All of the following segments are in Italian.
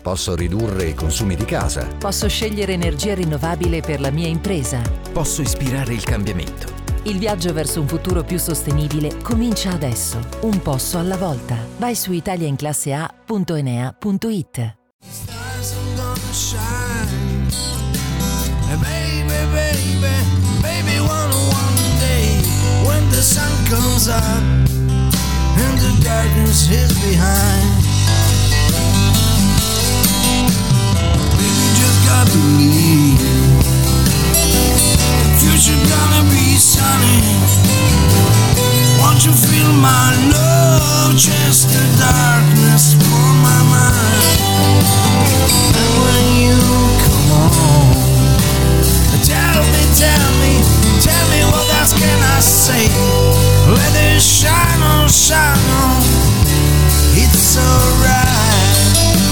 Posso ridurre i consumi di casa. Posso scegliere energia rinnovabile per la mia impresa. Posso ispirare il cambiamento. Il viaggio verso un futuro più sostenibile comincia adesso, un passo alla volta. Vai su italiainclassea.enea.it. Baby, one day when the sun comes up and the darkness is behind, baby, just gotta believe the future gonna be sunny. Won't you feel my love, just the darkness for my mind? And when you come on, tell me what else can I say? Let it shine on, it's alright.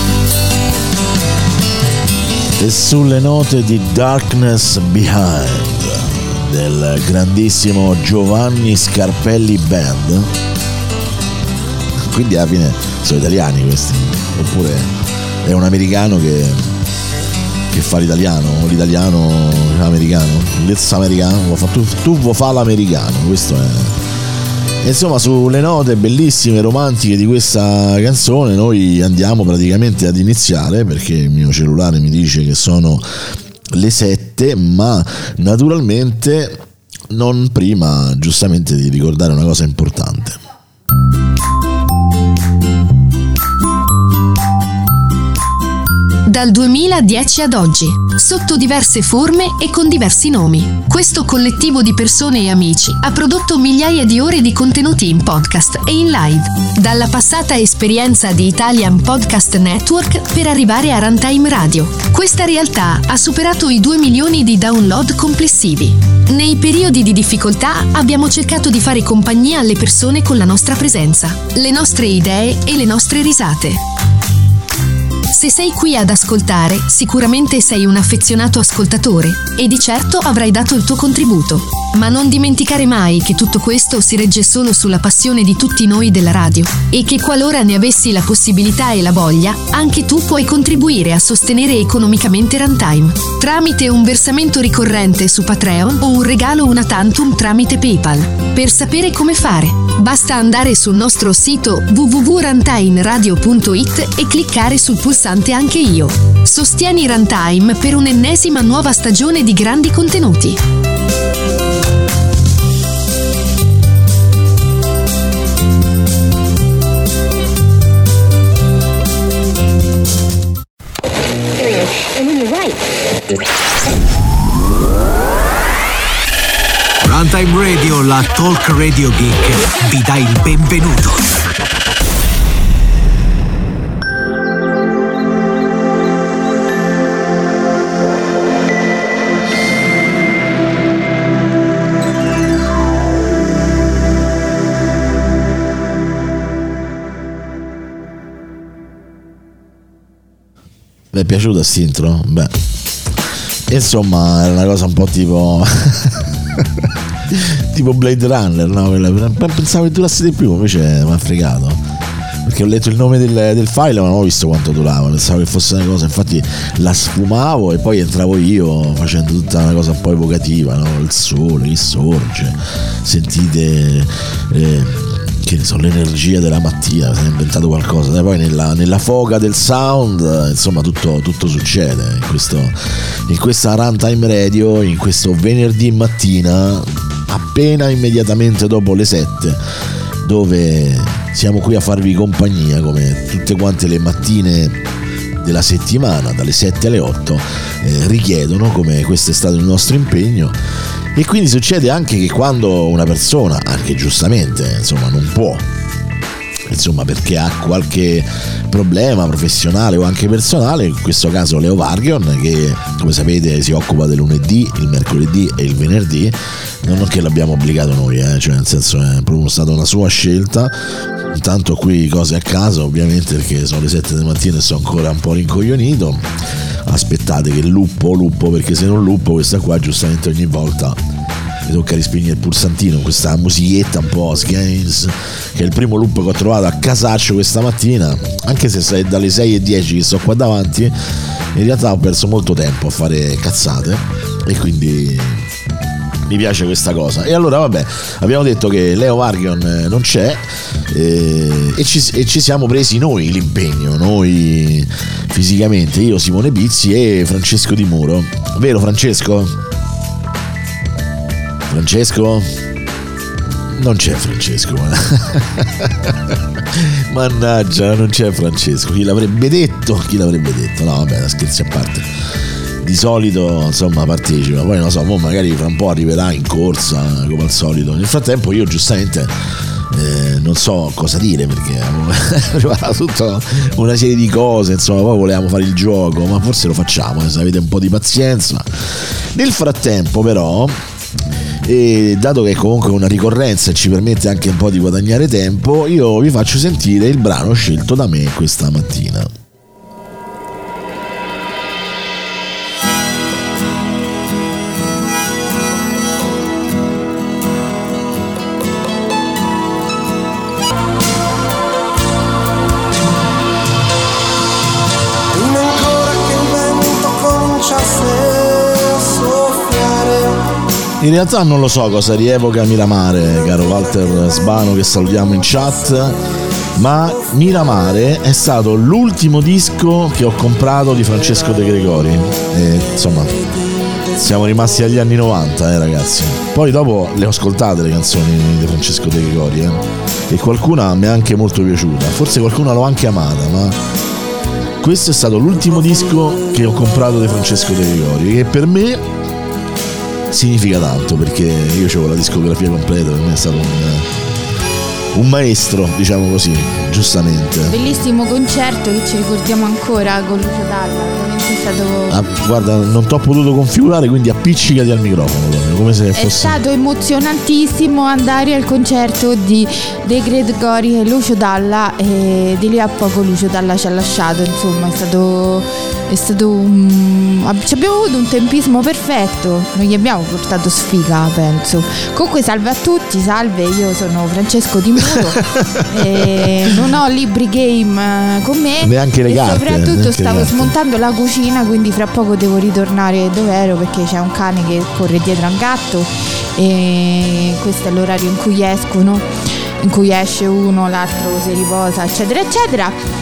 E sulle note di Darkness Behind del grandissimo Giovanni Scarpelli Band, quindi alla fine sono italiani questi, oppure è un americano che fa l'italiano o l'italiano americano, tu vuoi fa l'americano, questo è. E insomma, sulle note bellissime, romantiche di questa canzone noi andiamo praticamente ad iniziare, perché il mio cellulare mi dice che sono le 7, ma naturalmente non prima giustamente di ricordare una cosa importante. Dal 2010 ad oggi, sotto diverse forme e con diversi nomi, questo collettivo di persone e amici ha prodotto migliaia di ore di contenuti in podcast e in live, dalla passata esperienza di Italian Podcast Network per arrivare a Runtime Radio. Questa realtà ha superato i 2 milioni di download complessivi. Nei periodi di difficoltà abbiamo cercato di fare compagnia alle persone con la nostra presenza, le nostre idee e le nostre risate. Se sei qui ad ascoltare, sicuramente sei un affezionato ascoltatore e di certo avrai dato il tuo contributo. Ma non dimenticare mai che tutto questo si regge solo sulla passione di tutti noi della radio e che qualora ne avessi la possibilità e la voglia, anche tu puoi contribuire a sostenere economicamente Runtime tramite un versamento ricorrente su Patreon o un regalo una tantum tramite PayPal. Per sapere come fare, basta andare sul nostro sito www.runtimeradio.it e cliccare sul pulsante Anche io. Sostieni Runtime per un'ennesima nuova stagione di grandi contenuti. Runtime Radio, la Talk Radio Geek, vi dà il benvenuto. Vi è piaciuta quest'intro? Beh, insomma, era una cosa un po' tipo tipo Blade Runner, no? Pensavo che durasse di più, invece mi ha fregato, perché ho letto il nome del file ma non ho visto quanto durava, pensavo che fosse una cosa, infatti la sfumavo e poi entravo io facendo tutta una cosa un po' evocativa, no? Il sole che sorge, sentite che ne so, l'energia della mattina, si è inventato qualcosa, e poi nella foga del sound, insomma tutto succede in questa Runtime Radio, in questo venerdì mattina, appena immediatamente dopo le 7, dove siamo qui a farvi compagnia come tutte quante le mattine della settimana, dalle 7 alle 8 richiedono, come questo è stato il nostro impegno. E quindi succede anche che quando una persona, anche giustamente, insomma, non può, insomma, perché ha qualche problema professionale o anche personale, in questo caso Leo Vargion, che come sapete si occupa del lunedì, il mercoledì e il venerdì, non che l'abbiamo obbligato noi, cioè nel senso è proprio stata una sua scelta. Intanto qui cose a caso, ovviamente, perché sono le 7 del mattino e sono ancora un po' rincoglionito. Aspettate che luppo, perché se non luppo questa qua giustamente ogni volta mi tocca rispegnere il pulsantino, questa musichietta un po' Games, che è il primo loop che ho trovato a casaccio questa mattina, anche se è dalle 6:10 che sto qua davanti, in realtà ho perso molto tempo a fare cazzate e quindi mi piace questa cosa. E allora vabbè, abbiamo detto che Leo Vargion non c'è e ci siamo presi noi l'impegno, noi fisicamente, io, Simone Pizzi e Francesco Di Muro, vero Francesco? Francesco? Non c'è Francesco. Mannaggia, non c'è Francesco. Chi l'avrebbe detto? No vabbè, scherzi a parte, di solito insomma partecipa, poi non lo so, magari fra un po' arriverà in corsa come al solito. Nel frattempo io giustamente non so cosa dire, perché arriva tutta una serie di cose, insomma, poi volevamo fare il gioco, ma forse lo facciamo, se avete un po' di pazienza. Nel frattempo però, e dato che è comunque una ricorrenza e ci permette anche un po' di guadagnare tempo, io vi faccio sentire il brano scelto da me questa mattina. In realtà non lo so cosa rievoca Miramare, caro Walter Sbano, che salutiamo in chat, ma Miramare è stato l'ultimo disco che ho comprato di Francesco De Gregori e insomma siamo rimasti agli anni 90, ragazzi. Poi dopo le ho ascoltate le canzoni di Francesco De Gregori e qualcuna mi è anche molto piaciuta, forse qualcuna l'ho anche amata, ma questo è stato l'ultimo disco che ho comprato di Francesco De Gregori, che per me significa tanto, perché io avevo la discografia completa, per me è stato un maestro, diciamo così, giustamente. Bellissimo concerto che ci ricordiamo ancora con Lucio Dalla, veramente è stato... guarda, non t'ho potuto configurare, quindi appiccicati al microfono proprio, come se fosse... È stato emozionantissimo andare al concerto di De Gregori e Lucio Dalla, e di lì a poco Lucio Dalla ci ha lasciato, insomma è stato ci abbiamo avuto un tempismo perfetto, non gli abbiamo portato sfiga, penso. Comunque salve a tutti, salve, io sono Francesco Di Muro e non ho libri game con me, neanche le carte, soprattutto stavo smontando la cucina, quindi fra poco devo ritornare dove ero, perché c'è un cane che corre dietro a un gatto e questo è l'orario in cui escono, in cui esce uno, l'altro si riposa, eccetera eccetera.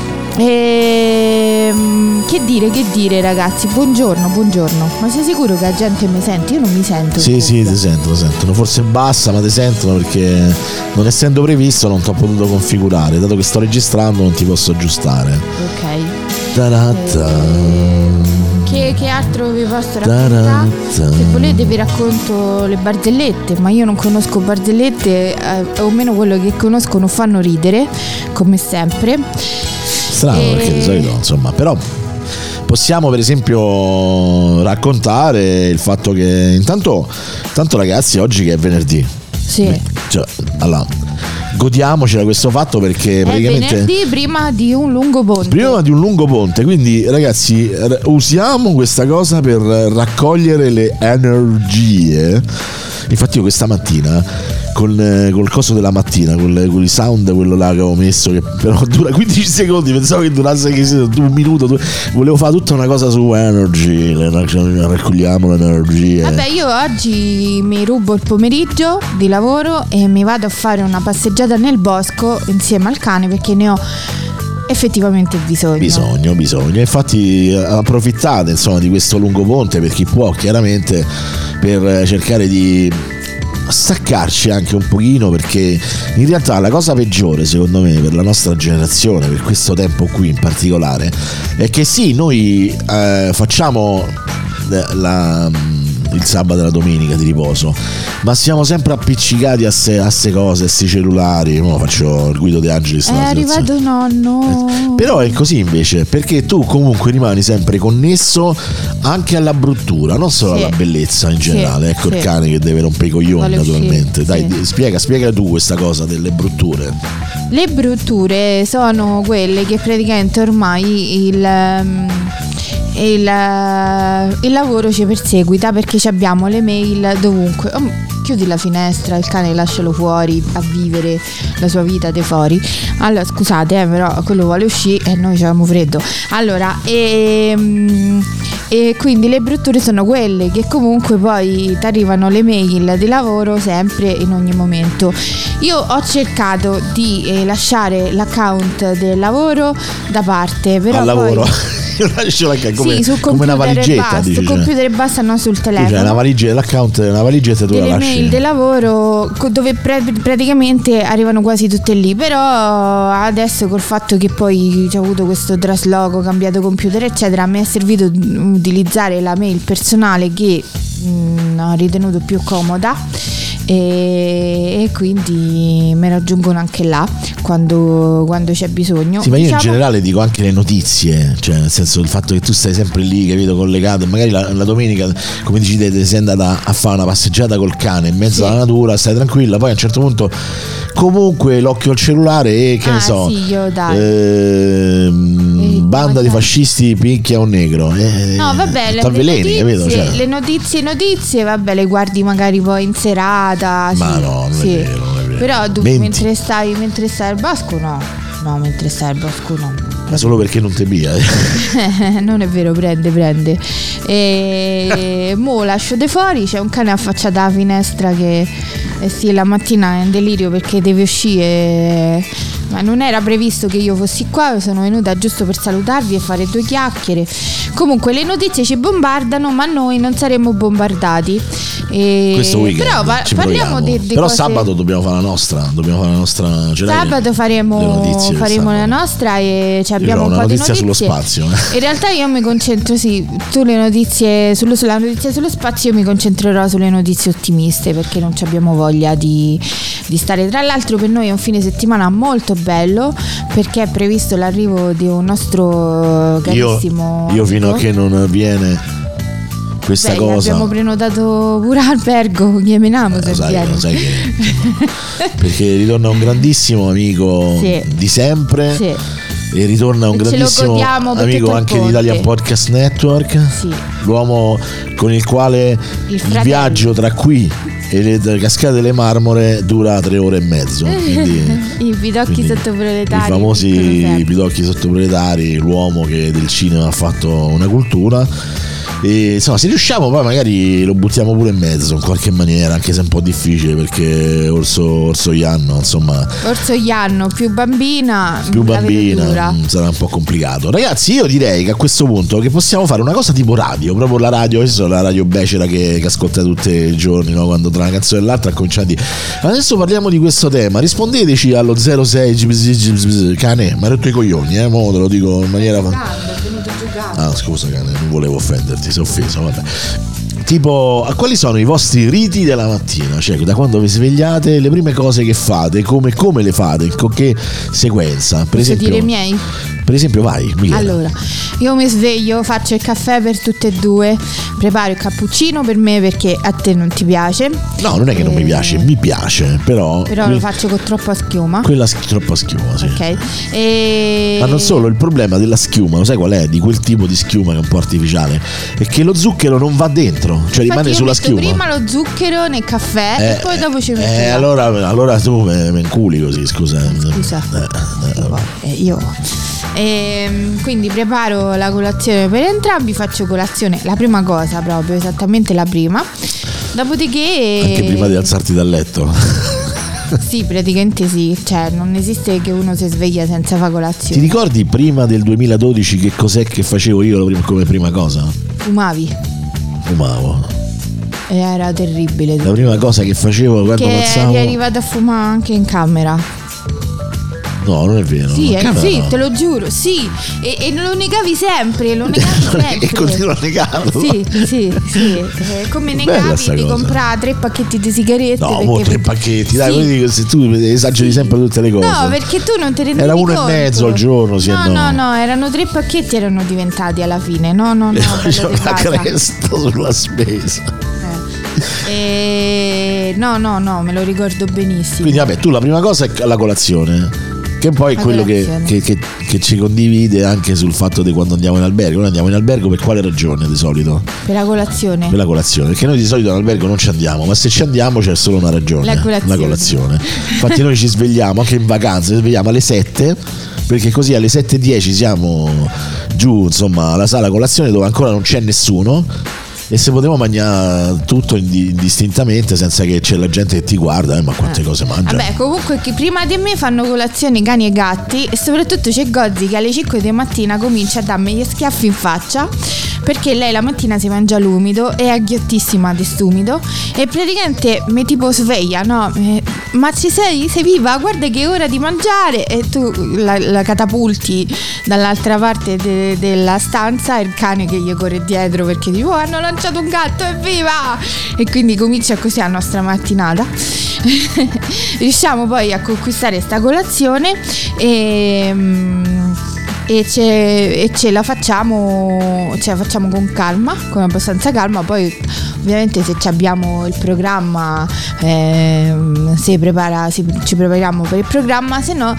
Che dire ragazzi, buongiorno, ma sei sicuro che la gente mi sente? Io non mi sento. Sì, ti sentono, forse bassa, ma ti sentono, perché non essendo previsto non ti ho potuto configurare, dato che sto registrando non ti posso aggiustare. Ok. Che altro vi posso raccontare? Se volete vi racconto le barzellette, ma io non conosco barzellette, o meno quello che conosco non fanno ridere, come sempre. Strano, perché di solito insomma, però possiamo per esempio raccontare il fatto che intanto ragazzi, oggi che è venerdì, sì, cioè, allora godiamocela questo fatto, perché è praticamente venerdì prima di un lungo ponte, quindi ragazzi usiamo questa cosa per raccogliere le energie. Infatti io questa mattina col coso della mattina, con i sound, quello là che avevo messo, che però dura 15 secondi, pensavo che durasse un minuto, volevo fare tutta una cosa su energy, raccogliamo l'energia. Vabbè, io oggi mi rubo il pomeriggio di lavoro e mi vado a fare una passeggiata nel bosco insieme al cane, perché ne ho effettivamente bisogno. Infatti approfittate insomma di questo lungo ponte, per chi può, chiaramente, per cercare di staccarci anche un pochino, perché in realtà la cosa peggiore secondo me per la nostra generazione, per questo tempo qui in particolare, è che sì, noi facciamo il sabato e la domenica di riposo, ma siamo sempre appiccicati a ste cose, a sti cellulari. Mo faccio il Guido De Angelis. È arrivato nonno. Però è così invece, perché tu comunque rimani sempre connesso anche alla bruttura, non solo alla bellezza in generale. Ecco il cane che deve rompere i coglioni, naturalmente. Dai, spiega tu questa cosa delle brutture. Le brutture sono quelle che praticamente ormai il lavoro ci perseguita, perché abbiamo le mail dovunque. chiudi la finestra, il cane lascialo fuori a vivere la sua vita de fuori. Allora scusate, però quello vuole uscire e noi abbiamo freddo. Allora, e quindi le brutture sono quelle che comunque poi ti arrivano le mail di lavoro sempre in ogni momento. Io ho cercato di lasciare l'account del lavoro da parte, però al lavoro poi, io lascio come, sì, sul come una valigetta, sul computer e basta, no, sul telefono. Cioè, una valigetta, l'account è una valigetta e tu la lasci. Le mail del lavoro dove praticamente arrivano quasi tutte lì, però adesso col fatto che poi c'è avuto questo trasloco, cambiato computer eccetera, mi è servito utilizzare la mail personale che ho ritenuto più comoda e quindi me raggiungono anche là quando c'è bisogno. Sì, ma io in generale dico anche le notizie, cioè nel senso il fatto che tu stai sempre lì, capito, collegato, magari la domenica, come dici te, sei andata a fare una passeggiata col cane in mezzo alla natura, stai tranquilla, poi a un certo punto comunque l'occhio al cellulare e che ne so, sì, banda di fascisti picchia un negro, no vabbè, t'avveleni, capito? Cioè. Le notizie vabbè le guardi magari poi in serata, ma no, non è vero, non è vero. Però tu mentre stai al bosco no, mentre stai al bosco no. Ma solo perché non te via. Non è vero, prende. E mo lascio de fuori, c'è un cane affacciato alla finestra che sì, la mattina è in delirio perché deve uscire, ma non era previsto che io fossi qua, sono venuta giusto per salutarvi e fare 2 chiacchiere. Comunque le notizie ci bombardano, ma noi non saremo bombardati. Questo weekend però parliamo di però cose... sabato dobbiamo fare la nostra, sabato faremo la nostra e abbiamo un po' di notizie sullo spazio. In realtà io mi concentro sulle notizie sulla notizia sullo spazio, io mi concentrerò sulle notizie ottimiste perché non abbiamo voglia di stare. Tra l'altro per noi è un fine settimana molto bello perché è previsto l'arrivo di un nostro carissimo io fino a che non viene questa cosa abbiamo prenotato pure albergo, chiamiamo se viene. Lo sai che perché ritorna un grandissimo amico di sempre e ritorna un grandissimo amico anche di Italian Podcast Network, l'uomo con il quale il viaggio tra qui e le cascate delle Marmore dura 3 ore e mezzo, i pidocchi sottoproletari, i famosi pidocchi sottoproletari, l'uomo che del cinema ha fatto una cultura. E insomma, se riusciamo poi magari lo buttiamo pure in mezzo in qualche maniera, anche se è un po' difficile perché Orso Ianno, insomma, Orso Ianno più bambina sarà un po' complicato. Ragazzi, io direi che a questo punto che possiamo fare una cosa tipo radio, proprio la radio, questa è la radio becera che ascolta tutti i giorni, no? Quando tra una canzone e l'altra cominciati. Adesso parliamo di questo tema, rispondeteci allo 06 cane, mi ha rotto i coglioni, mo te lo dico in maniera scusa cane, non volevo offenderti, sei offeso, vabbè. Tipo, a quali sono i vostri riti della mattina? Cioè, da quando vi svegliate, le prime cose che fate, come le fate, con che sequenza? Per esempio, dire i miei? Per esempio, vai, Michela. Allora, io mi sveglio, faccio il caffè per tutte e 2, preparo il cappuccino per me perché a te non ti piace. No, non è che non mi piace, mi piace, però lo faccio con troppa schiuma. Troppa schiuma, sì. Ok. Ma non solo, il problema della schiuma, lo sai qual è? Di quel tipo di schiuma che è un po' artificiale, è che lo zucchero non va dentro. Cioè rimane sulla schiuma. Prima lo zucchero nel caffè e poi dopo ci metto allora tu me inculi così, scusa. Io quindi preparo la colazione per entrambi, faccio colazione la prima cosa, proprio esattamente la prima, dopodiché anche prima di alzarti dal letto. Sì, praticamente sì, cioè non esiste che uno si sveglia senza fare colazione. Ti ricordi prima del 2012 che cos'è che facevo io come prima cosa? Fumavo. E era terribile. La prima cosa che facevo quando passavo. Che eri arrivato a fumare anche in camera. No, non è vero. Sì, te lo giuro, sì. E lo negavi sempre, E continuo a negarlo. Sì. Come negavi di comprare 3 pacchetti di sigarette. No, 3 pacchetti, dai, quindi se tu esageri sempre tutte le cose. No, perché tu non te ne rendi Era conto. 1,5 al giorno, No, erano 3 pacchetti, erano diventati alla fine. No, c'è una cresta sulla spesa. No, me lo ricordo benissimo. Quindi vabbè, tu la prima cosa è la colazione. che poi è quello che ci condivide anche sul fatto di quando andiamo in albergo. Noi andiamo in albergo per quale ragione di solito? Per la colazione. Per la colazione, perché noi di solito in albergo non ci andiamo, ma se ci andiamo c'è solo una ragione, la colazione. Infatti noi ci svegliamo anche in vacanza, ci svegliamo alle 7, perché così alle 7:10 siamo giù, insomma, alla sala colazione dove ancora non c'è nessuno, e se potevo mangiare tutto indistintamente senza che c'è la gente che ti guarda, ma quante cose mangia. Vabbè, comunque che prima di me fanno colazione cani e gatti, e soprattutto c'è Gozzi che alle 5 di mattina comincia a darmi gli schiaffi in faccia, perché lei la mattina si mangia l'umido, è agghiattissima di stumido, e praticamente mi tipo sveglia, no? Ma ci sei viva? Guarda che è ora di mangiare, e tu la catapulti dall'altra parte della stanza, e il cane che gli corre dietro perché tipo hanno lanciato un gatto, evviva! E quindi comincia così la nostra mattinata. Riusciamo poi a conquistare sta colazione e ce la facciamo con calma, con abbastanza calma. Poi ovviamente se abbiamo il programma ci prepariamo per il programma, se no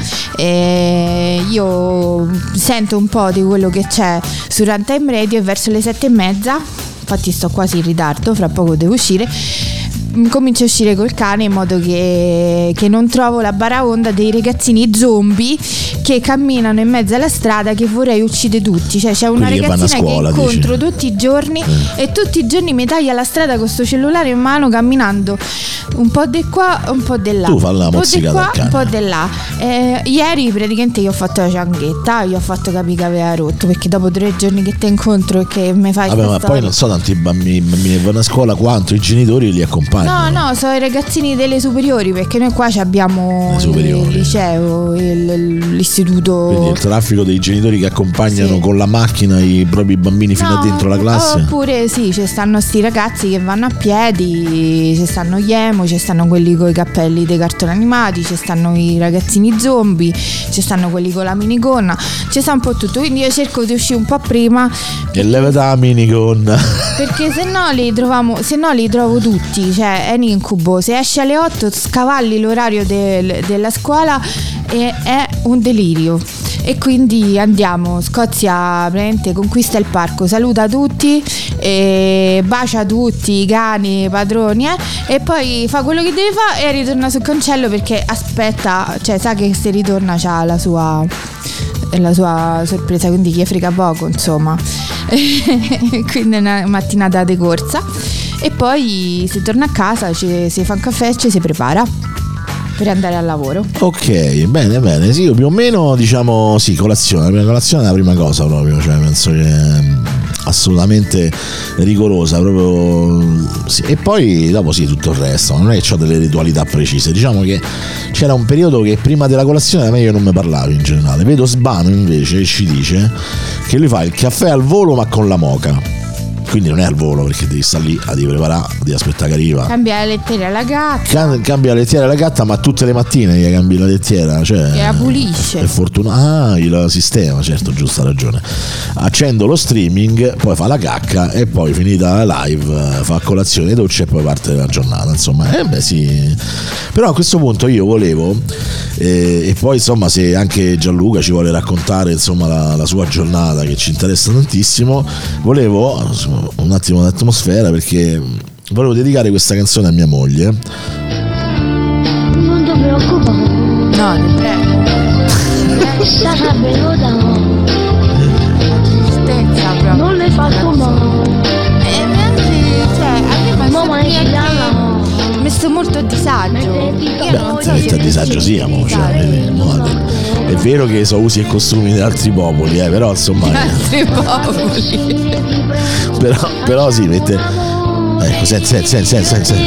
io sento un po' di quello che c'è su Runtime Radio, e verso le 7:30, infatti sto quasi in ritardo, fra poco devo uscire, comincio a uscire col cane in modo che non trovo la baraonda dei ragazzini zombie che camminano in mezzo alla strada, che vorrei uccide tutti. Cioè c'è una ragazzina che incontro tutti i giorni e tutti i giorni mi taglia la strada con sto cellulare in mano, camminando un po' di qua, un po' di là, tu fai la mozzicata al cane, un po' di là. Ieri praticamente gli ho fatto la cianghetta, gli ho fatto capire che aveva rotto, perché dopo 3 giorni che ti incontro e che mi fai ma poi non so tanti bambini che vanno a scuola quanto i genitori li accompagnano. No, sono i ragazzini delle superiori, perché noi qua abbiamo il liceo, l'istituto. Quindi il traffico dei genitori che accompagnano con la macchina i propri bambini fino a dentro la classe. Oppure sì, ci stanno sti ragazzi che vanno a piedi, ci stanno gli emo, ci stanno quelli con i cappelli dei cartoni animati, ci stanno i ragazzini zombie, ci stanno quelli con la minigonna, ci sta un po' tutto. Quindi io cerco di uscire un po' prima e levata la minigonna, perché se no li trovo tutti, cioè è un incubo. Se esci alle 8 scavalli l'orario della scuola e è un delirio. E quindi andiamo, Scozia praticamente conquista il parco, saluta tutti, bacia tutti i cani, i padroni, e poi fa quello che deve fare e ritorna sul cancello, perché aspetta, cioè sa che se ritorna c'ha la sua sorpresa, quindi gli frega poco, insomma. Quindi è una mattinata di corsa, e poi si torna a casa, si fa un caffè e ci si prepara per andare al lavoro. Ok, bene, sì, io più o meno diciamo sì, colazione. La colazione è la prima cosa proprio, cioè penso che è assolutamente rigorosa proprio, sì. E poi dopo sì, tutto il resto, non è che ho delle ritualità precise. Diciamo che c'era un periodo che prima della colazione a me io non mi parlavi in generale. Vedo Sbano invece che ci dice che lui fa il caffè al volo ma con la moka. Quindi non è al volo, perché devi stare lì, devi preparare, devi aspettare che arriva. Cambia la lettiera alla gatta. Cambia la lettiera alla gatta, ma tutte le mattine gli cambi la lettiera, cioè e la pulisce. È fortunato. La sistema, certo, giusta ragione. Accendo lo streaming, poi fa la cacca e poi finita la live fa colazione, doccia e poi parte la giornata. Insomma, sì. Però a questo punto io volevo e poi insomma se anche Gianluca ci vuole raccontare insomma la sua giornata, che ci interessa tantissimo, volevo un attimo d'atmosfera, perché volevo dedicare questa canzone a mia moglie. Non ti preoccupare. No, ti prego. Sarà venuta. Tristezza proprio. Non le faccio male. E neanche, cioè, a me mi sto molto a disagio. Io non so a disagio siamo, cioè, è vero che so usi e costumi di altri popoli, però insomma altri popoli. però sì, mette. Ecco, senti.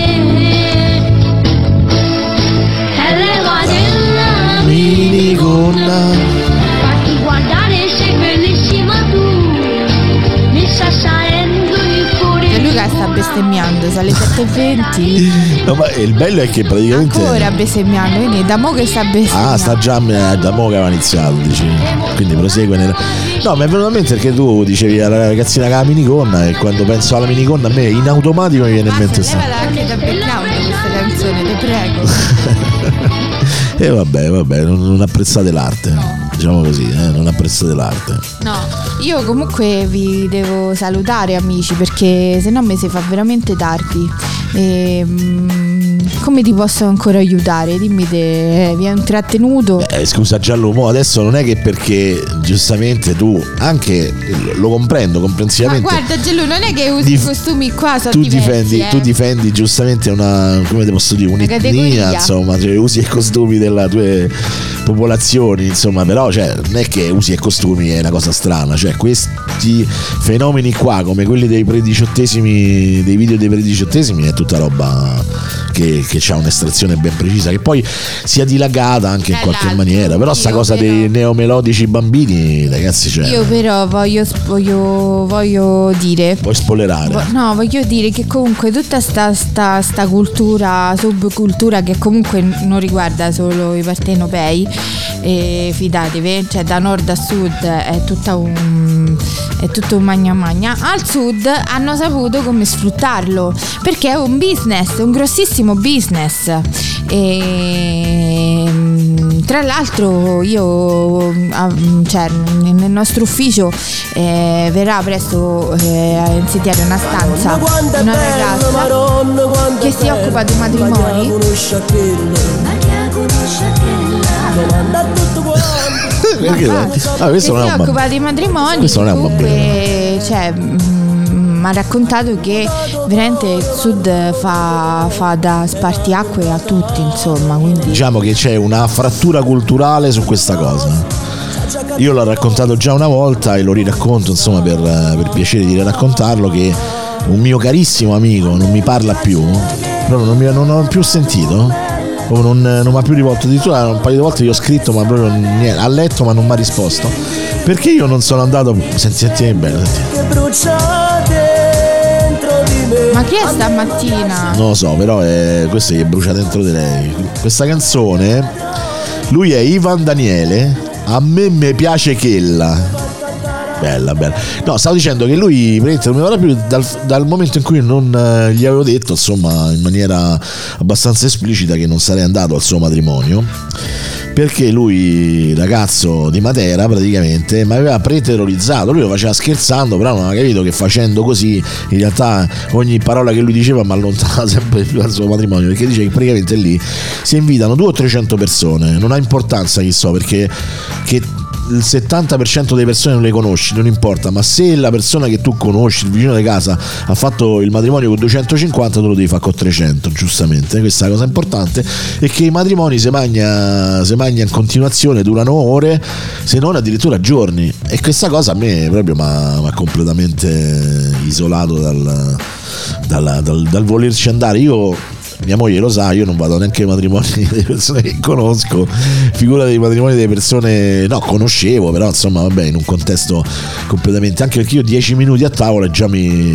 Minigonna. Fatti guardare, sei bellissima tu. Mi sta salendo il cuore. E Luca sta bestemmiando, sono le 7:20. No, ma il bello è che praticamente ancora bestemmiando, quindi da mo che sta bestemmiando. Sta già da mo che aveva iniziato, dici. Quindi prosegue No, mi è venuto a mente perché tu dicevi alla ragazzina che ha la minigonna, e quando penso alla minigonna a me in automatico mi viene in mente levala anche da background questa canzone, ti prego. E vabbè, non apprezzate l'arte, diciamo così, non apprezzate l'arte. No, io comunque vi devo salutare, amici, perché se no mi si fa veramente tardi. Come ti posso ancora aiutare? Dimmi te, vi ha intrattenuto? Scusa Gianlumo, adesso non è che perché giustamente tu anche lo comprendo comprensivamente. Ma guarda Gianlu, non è che usi i costumi qua, sono diversi, tu difendi giustamente una, come te posso dire, un'etnia, insomma, cioè usi i costumi della tue popolazioni, insomma, però cioè non è che usi i costumi è una cosa strana, cioè questi fenomeni qua come quelli dei prediciottesimi, dei video dei prediciottesimi, è tutta roba che ha un'estrazione ben precisa, che poi sia dilagata anche in qualche maniera, però sta cosa dei neomelodici bambini, ragazzi, cioè, io però voglio dire, vuoi spoilerare? No, voglio dire che comunque tutta sta cultura, subcultura, che comunque non riguarda solo i partenopei, fidatevi, cioè da nord a sud è tutto un magna magna. Al sud hanno saputo come sfruttarlo, perché è un business, un grossissimo business. E tra l'altro io, cioè, nel nostro ufficio verrà presto a insediare una stanza una ragazza che si occupa di matrimoni. Questo non è un bambino. Si occupa di matrimoni. Questo non è un bambino. Cioè, mi ha raccontato che veramente il sud fa da spartiacque a tutti, insomma, quindi diciamo che c'è una frattura culturale su questa cosa. Io l'ho raccontato già una volta e lo riracconto, insomma, per piacere di raccontarlo, che un mio carissimo amico non mi parla più, proprio non ho più sentito, non mi ha più rivolto, addirittura un paio di volte gli ho scritto ma proprio niente, ha letto ma non mi ha risposto, perché io non sono andato. Senti bene, Ma chi è stamattina? Non lo so, però questo gli è brucia dentro di lei. Questa canzone, lui è Ivan Daniele, a me piace chella. Bella. No, stavo dicendo che lui non mi parla più dal momento in cui non gli avevo detto, insomma, in maniera abbastanza esplicita, che non sarei andato al suo matrimonio, perché lui, ragazzo di Matera, praticamente mi aveva preterrorizzato. Lui lo faceva scherzando, però non aveva capito che facendo così in realtà ogni parola che lui diceva mi allontanava sempre più dal suo matrimonio, perché dice che praticamente lì si invitano 200 o 300 persone, non ha importanza chi so, perché il 70% delle persone non le conosci, non importa, ma se la persona che tu conosci, il vicino di casa, ha fatto il matrimonio con 250, tu lo devi fare con 300, giustamente. Questa è la cosa importante, e che i matrimoni se magna in continuazione, durano ore, se non addirittura giorni, e questa cosa a me proprio mi ha completamente isolato dal volerci andare. Io, mia moglie lo sa, io non vado neanche ai matrimoni delle persone che conosco, figura dei matrimoni delle persone conoscevo, però insomma vabbè, in un contesto completamente, anche perché io 10 minuti a tavola già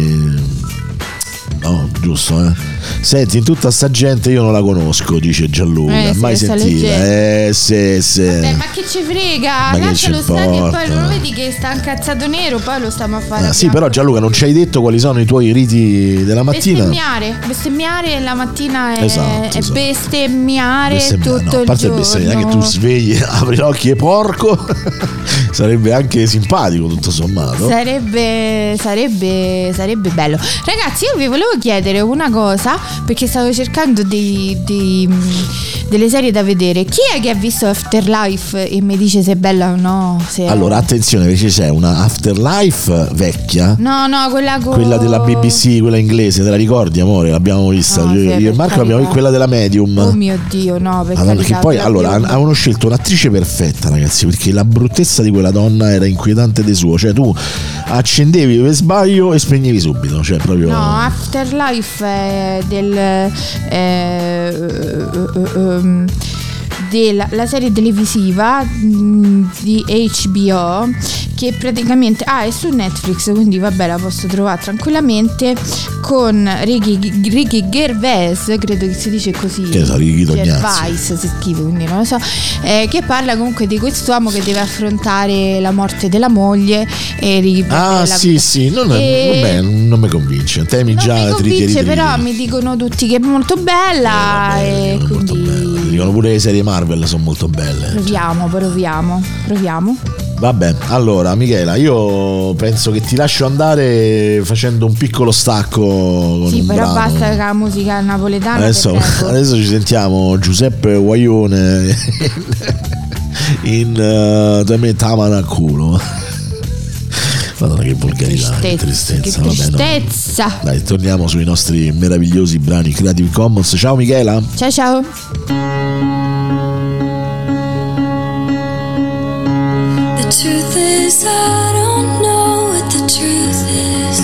giusto, Senti, in tutta sta gente io non la conosco, dice Gianluca, mai sentita. Sì. Vabbè, ma che ci frega, lascialo stare, che poi non vedi che sta incazzato nero, poi lo stiamo a fare. Sì, però Gianluca, non ci hai detto quali sono i tuoi riti della mattina? Bestemmiare la mattina è, esatto. bestemmiare tutto no, a parte il giorno. Bestemmiare, che tu svegli, apri gli occhi e porco, sarebbe anche simpatico tutto sommato. Sarebbe bello. Ragazzi, io vi volevo chiedere una cosa, perché stavo cercando delle serie da vedere. Chi è che ha visto Afterlife e mi dice se è bella o no? Allora attenzione, perché c'è una Afterlife vecchia. No, quella della BBC, quella inglese, te la ricordi, amore? L'abbiamo vista. Io e Marco l'abbiamo vista, quella della Medium. Oh mio Dio, no, perché poi avevano scelto un'attrice perfetta, ragazzi, perché la bruttezza di quella donna era inquietante di suo, cioè tu accendevi per sbaglio e spegnevi subito, cioè proprio. No, Afterlife è della serie televisiva di HBO, che praticamente è su Netflix, quindi vabbè, la posso trovare tranquillamente, con Ricky Gervais, credo che si dice così, Gervais si scrive, quindi non lo so, che parla comunque di quest'uomo che deve affrontare la morte della moglie e sì, non mi convince, temi già triti, però mi dicono tutti che è molto bella, e quindi dicono pure le serie Marvel sono molto belle. Proviamo. Vabbè, allora Michela, io penso che ti lascio andare facendo un piccolo stacco con sì, un però brano. basta con la musica napoletana. Adesso ci sentiamo Giuseppe Guaione in Te me tamana a culo. Madonna, che volgarità, che tristezza. Che tristezza. Vabbè, no. Dai, torniamo sui nostri meravigliosi brani Creative Commons. Ciao Michela. Ciao. The truth is I don't know what the truth is.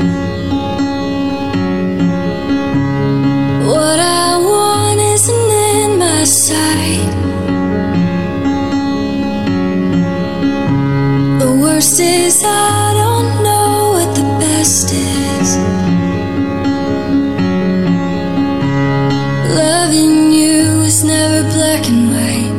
What I want isn't in my sight. The worst is I don't know what the best is. Loving you is never black and white.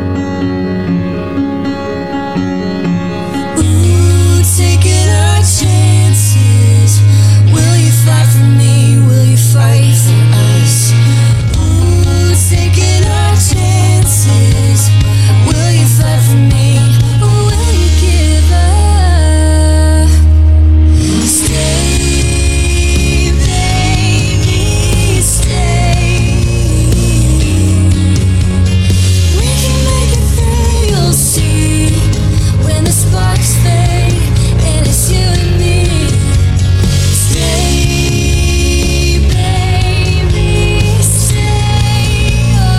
Ooh, taking our chances. Will you fight for me? Will you fight for us? Ooh, taking our chances. Will you fight for me? Or will you give up? Stay, baby, stay. We can make it through, you'll see. When the sparks fade and it's you and me. Stay, baby, stay. Oh,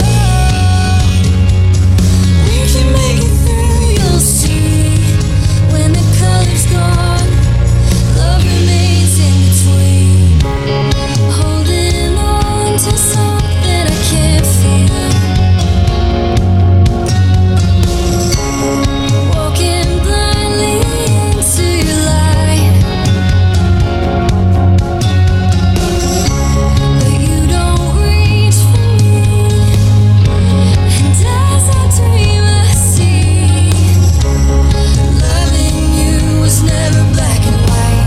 we can make it through, you'll see. When the color's gone, love remains in between. Holding on to something I can't feel. Walking blindly into your light, but you don't reach for me. And as I dream, I see loving you was never black and white.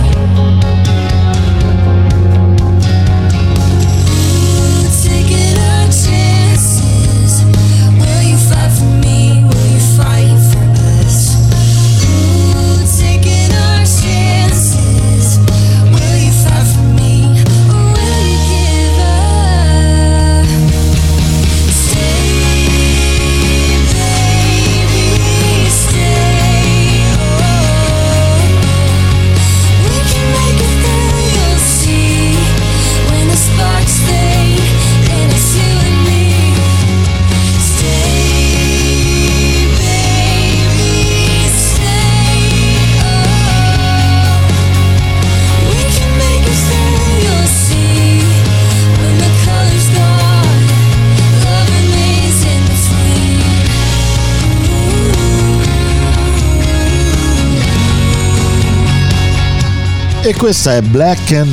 Ooh, taking our chances. Will you fight for me? Will you fight for us? Ooh, taking our chances. Will you fight for me? Or will you give up? Stay, baby, stay. Oh, we can make it through, you'll see. When the sparks fade and it's you and me. Stay, baby, stay. Oh, we can make it through, you'll see. When the color's gone, love remains in between. E questa è Black and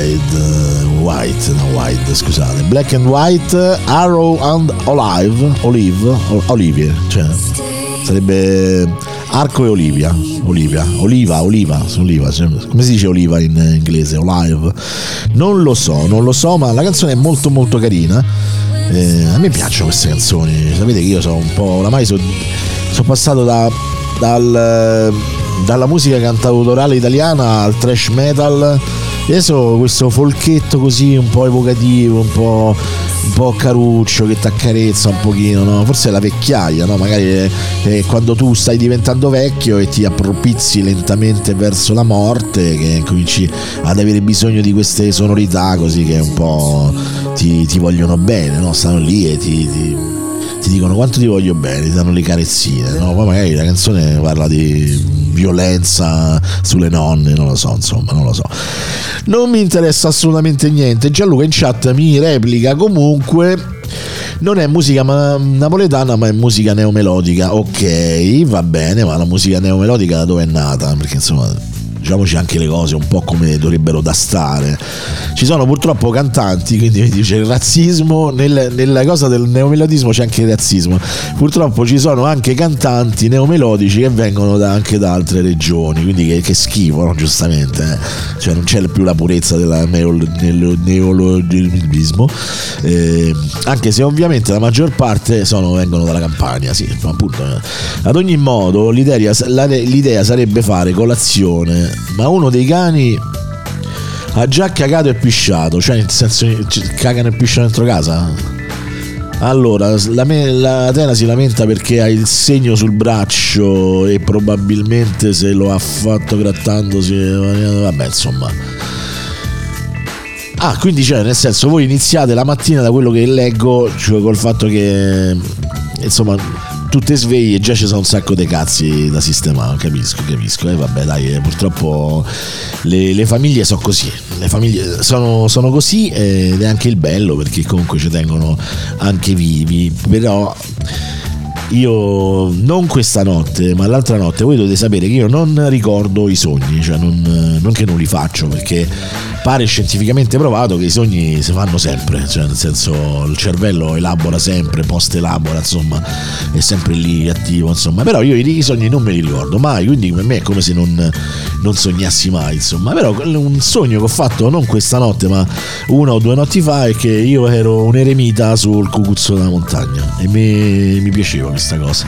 scusate, Black and White, Arrow and Olive, cioè sarebbe arco e oliva, cioè, come si dice oliva in inglese? Olive, non lo so, ma la canzone è molto molto carina. A me piacciono queste canzoni, sapete che io sono un po', oramai sono passato dalla musica cantautorale italiana al thrash metal. Adesso questo folchetto così un po' evocativo, un po' caruccio, che ti accarezza un pochino, no? Forse è la vecchiaia, no? Magari è quando tu stai diventando vecchio e ti appropizzi lentamente verso la morte, che cominci ad avere bisogno di queste sonorità così che un po' ti vogliono bene, no? Stanno lì e ti dicono quanto ti voglio bene, ti danno le carezzine, no? Poi magari la canzone parla di violenza sulle nonne, non lo so. Non mi interessa assolutamente niente. Gianluca in chat mi replica comunque: non è musica napoletana, ma è musica neomelodica. Ok, va bene, ma la musica neomelodica da dove è nata? Perché insomma diciamoci anche le cose un po' come dovrebbero da stare. Ci sono purtroppo cantanti, quindi mi dice il razzismo, nella cosa del neomelodismo c'è anche il razzismo. Purtroppo ci sono anche cantanti neomelodici che vengono anche da altre regioni, quindi che schifo, no? Giustamente, cioè non c'è più la purezza del neologismo, anche se ovviamente la maggior parte vengono dalla Campania, sì, appunto. Ad ogni modo l'idea sarebbe fare colazione, ma uno dei cani ha già cagato e pisciato, cioè nel senso cagano e pisciano dentro casa. Allora la Tena si lamenta perché ha il segno sul braccio e probabilmente se lo ha fatto grattandosi, vabbè, insomma. Quindi cioè nel senso voi iniziate la mattina, da quello che leggo, cioè col fatto che insomma tutte sveglie e già ci sono un sacco di cazzi da sistemare. Capisco, vabbè dai, purtroppo le famiglie sono così, le famiglie sono così, ed è anche il bello, perché comunque ci tengono anche vivi. Però io non questa notte, ma l'altra notte, voi dovete sapere che io non ricordo i sogni, cioè non che non li faccio, perché pare scientificamente provato che i sogni si fanno sempre, cioè nel senso il cervello elabora sempre, post elabora, insomma è sempre lì attivo, insomma. Però io i sogni non me li ricordo mai, quindi per me è come se non sognassi mai, insomma. Però un sogno che ho fatto non questa notte ma 1 o 2 notti fa è che io ero un eremita sul cucuzzo della montagna e mi piaceva questa cosa.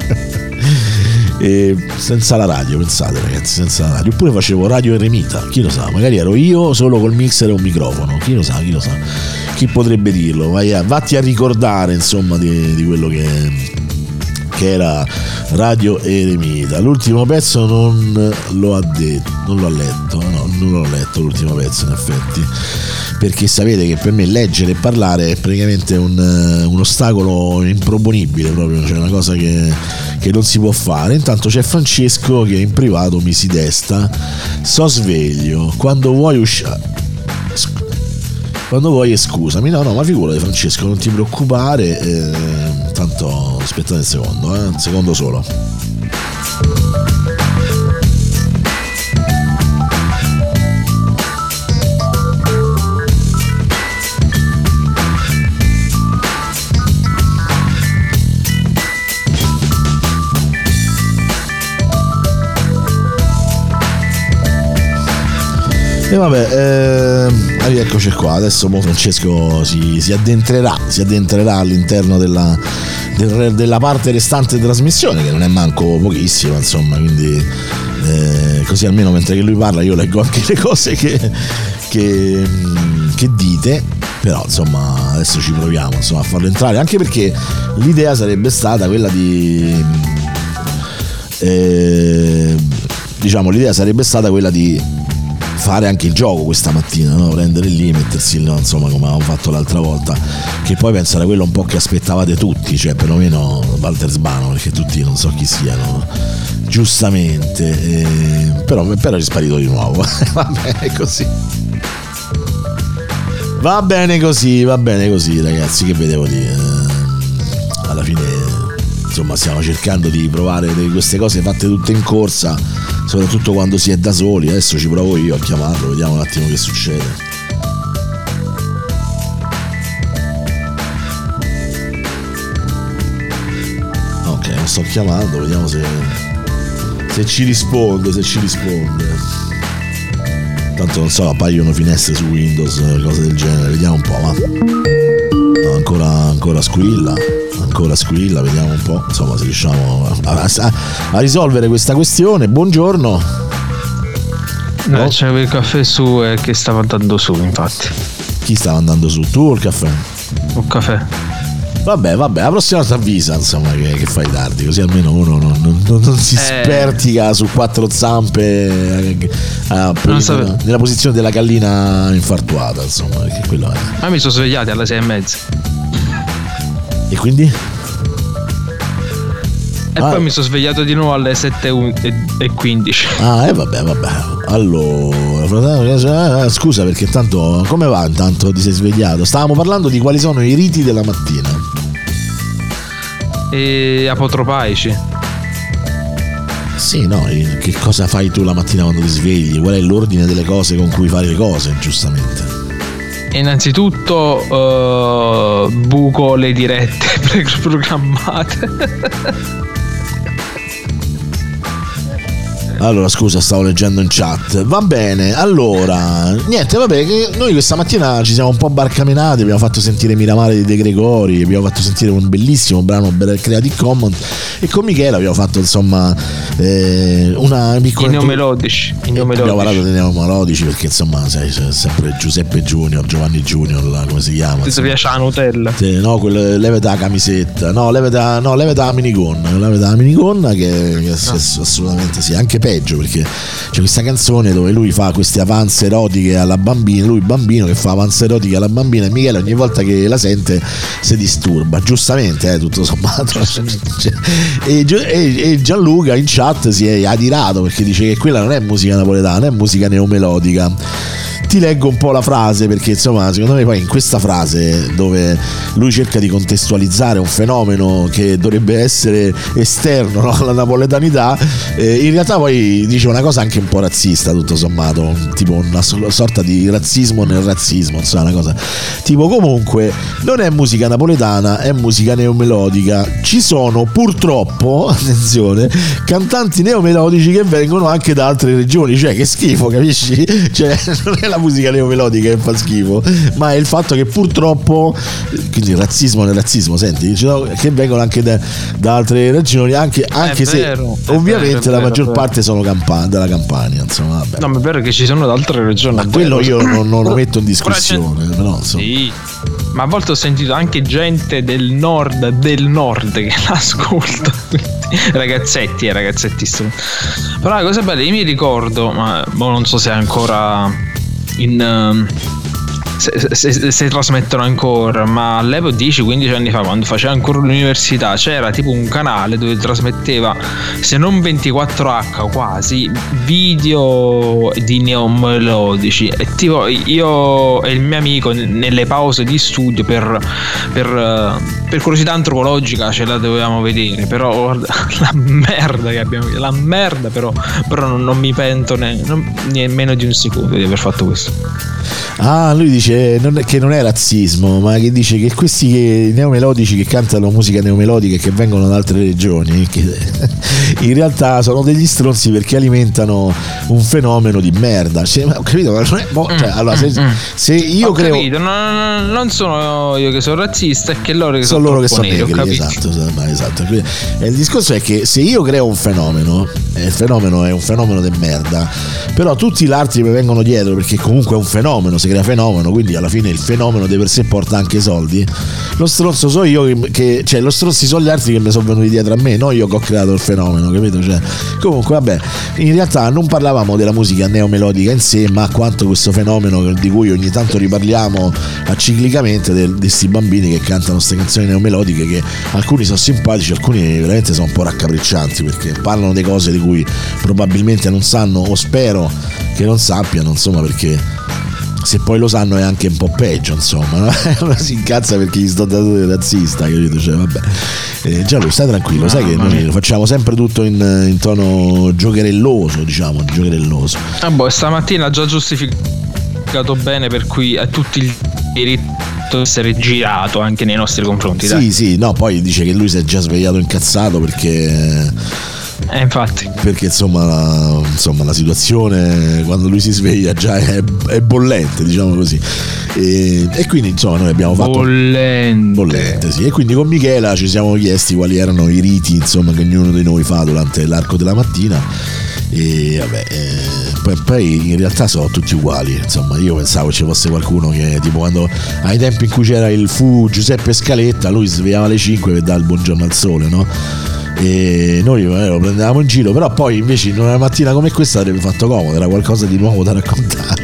E senza la radio, pensate ragazzi, senza la radio. Oppure facevo radio eremita, chi lo sa, magari ero io solo col mixer e un microfono, chi lo sa, chi potrebbe dirlo. Vatti a ricordare, insomma, di quello che era Radio Eremita. L'ultimo pezzo non l'ho letto l'ultimo pezzo, in effetti, perché sapete che per me leggere e parlare è praticamente un ostacolo improponibile, proprio, cioè una cosa che non si può fare. Intanto c'è Francesco che in privato mi si desta: so sveglio, quando vuoi scusami. No, ma figurati Francesco, non ti preoccupare, tanto aspettate un secondo solo. E vabbè, eccoci qua. Adesso Francesco si addentrerà all'interno della parte restante di trasmissione, che non è manco pochissima, insomma, quindi così almeno mentre che lui parla io leggo anche le cose che dite. Però insomma adesso ci proviamo, insomma, a farlo entrare, anche perché l'idea sarebbe stata quella di fare anche il gioco questa mattina, no? Prendere lì, mettersi lì, insomma, come avevamo fatto l'altra volta, che poi penso era quello un po' che aspettavate tutti, cioè perlomeno Walter Sbano, perché tutti non so chi siano, giustamente, però è sparito di nuovo. Vabbè, è così. Va bene così, ragazzi, che vedevo dire. Alla fine, insomma, stiamo cercando di provare queste cose fatte tutte in corsa, soprattutto quando si è da soli. Adesso ci provo io a chiamarlo, vediamo un attimo che succede. Ok, lo sto chiamando, vediamo se ci risponde. Tanto non so, appaiono finestre su Windows, cose del genere, vediamo un po', ma no, ancora squilla, vediamo un po', insomma, se riusciamo a risolvere questa questione. Buongiorno. No, c'avevo il caffè su e che stava andando su, infatti. Chi stava andando su, tu o il caffè? Un caffè. Vabbè, la prossima ti avvisa, insomma, che fai tardi, così almeno uno non si spertica su 4 zampe nella posizione della gallina infartuata, insomma, perché quello è. Ma mi sono svegliati alle 6:30. E quindi? E poi mi sono svegliato di nuovo alle 7:15. Vabbè. Allora, scusa, perché tanto come va? Intanto ti sei svegliato? Stavamo parlando di quali sono i riti della mattina. E apotropaici. Sì, no, che cosa fai tu la mattina quando ti svegli? Qual è l'ordine delle cose con cui fare le cose, giustamente? Innanzitutto buco le dirette preprogrammate. Allora, scusa, stavo leggendo in chat. Va bene, allora, niente, vabbè, che noi questa mattina ci siamo un po' barcamenati, abbiamo fatto sentire Miramare di De Gregori, abbiamo fatto sentire un bellissimo brano per Creative Commons e con Michele abbiamo fatto, insomma, una piccola... I neomelodici. Abbiamo parlato dei neomelodici perché, insomma, sai, c'è sempre Giuseppe Junior, Giovanni Junior, là, come si chiama? Ti piace la Nutella? No, levata la camisetta, levata la minigonna, che assolutamente sì, anche peggio, perché c'è questa canzone dove lui fa queste avanze erotiche alla bambina, lui bambino che fa avanze erotiche alla bambina, e Michele ogni volta che la sente si disturba, giustamente, tutto sommato. E Gianluca in chat si è adirato perché dice che quella non è musica napoletana, è musica neomelodica. Ti leggo un po' la frase perché, insomma, secondo me poi in questa frase dove lui cerca di contestualizzare un fenomeno che dovrebbe essere esterno, no, alla napoletanità, in realtà poi dice una cosa anche un po' razzista, tutto sommato, tipo una sorta di razzismo nel razzismo, insomma, una cosa tipo, comunque non è musica napoletana, è musica neomelodica. Ci sono purtroppo, attenzione, cantanti neomelodici che vengono anche da altre regioni, cioè che schifo, capisci? Cioè non è la musica neomelodica che fa schifo, ma è il fatto che purtroppo, quindi razzismo nel razzismo, senti, che vengono anche da altre regioni, anche se vero, ovviamente la maggior parte sono della Campania, insomma, vabbè. No, ma è vero che ci sono da altre regioni, ma quello io non lo metto in discussione, però, insomma. Sì, ma a volte ho sentito anche gente del nord che l'ascolta, ragazzetti. Però la cosa bella, io mi ricordo, ma non so se è ancora se trasmettono ancora, ma all'epoca 10-15 anni fa, quando faceva ancora l'università, c'era tipo un canale dove trasmetteva, se non 24H quasi, video di neomelodici, e tipo io e il mio amico nelle pause di studio per curiosità antropologica ce la dovevamo vedere, però guarda, la merda che abbiamo, la merda, però non mi pento nemmeno di un secondo di aver fatto questo. Ah, lui dice che non è razzismo, ma che dice che questi neomelodici che cantano musica neomelodica e che vengono da altre regioni, che in realtà sono degli stronzi perché alimentano un fenomeno di merda. Cioè, ho capito? Cioè, allora, se io creo, capito, non sono io che sono razzista, è che loro che sono loro che sono neri, negri, esatto. E il discorso è che se io creo un fenomeno, il fenomeno è un fenomeno di merda, però tutti gli altri mi vengono dietro perché comunque è un fenomeno, si crea fenomeno, quindi alla fine il fenomeno di per sé porta anche soldi. Lo stronzo so io cioè lo stronzi sono gli altri che mi sono venuti dietro a me, no io che ho creato il fenomeno, capito? Cioè, comunque vabbè, in realtà non parlavamo della musica neomelodica in sé, ma quanto questo fenomeno di cui ogni tanto riparliamo ciclicamente, di questi bambini che cantano queste canzoni neomelodiche, che alcuni sono simpatici, alcuni veramente sono un po' raccapriccianti perché parlano di cose di cui probabilmente non sanno, o spero che non sappiano, insomma, perché se poi lo sanno è anche un po' peggio, insomma, no? Si incazza perché gli sto dando razzista, capito? Cioè, vabbè. Gianlu, stai tranquillo, sai che noi lo facciamo sempre tutto in tono giocherelloso, diciamo, giocherelloso. Stamattina ha già giustificato bene, per cui ha tutti il diritto di essere girato anche nei nostri confronti. Sì, no, poi dice che lui si è già svegliato incazzato perché... infatti, perché insomma la situazione quando lui si sveglia già è bollente, diciamo così, e quindi insomma noi abbiamo fatto bollente, sì. E quindi con Michela ci siamo chiesti quali erano i riti, insomma, che ognuno di noi fa durante l'arco della mattina, e vabbè, poi in realtà sono tutti uguali, insomma. Io pensavo ci fosse qualcuno che, tipo, quando ai tempi in cui c'era il fu Giuseppe Scaletta, lui svegliava alle 5 per dare il buongiorno al sole, no? E noi lo prendevamo in giro, però poi invece in una mattina come questa avrebbe fatto comodo, era qualcosa di nuovo da raccontare.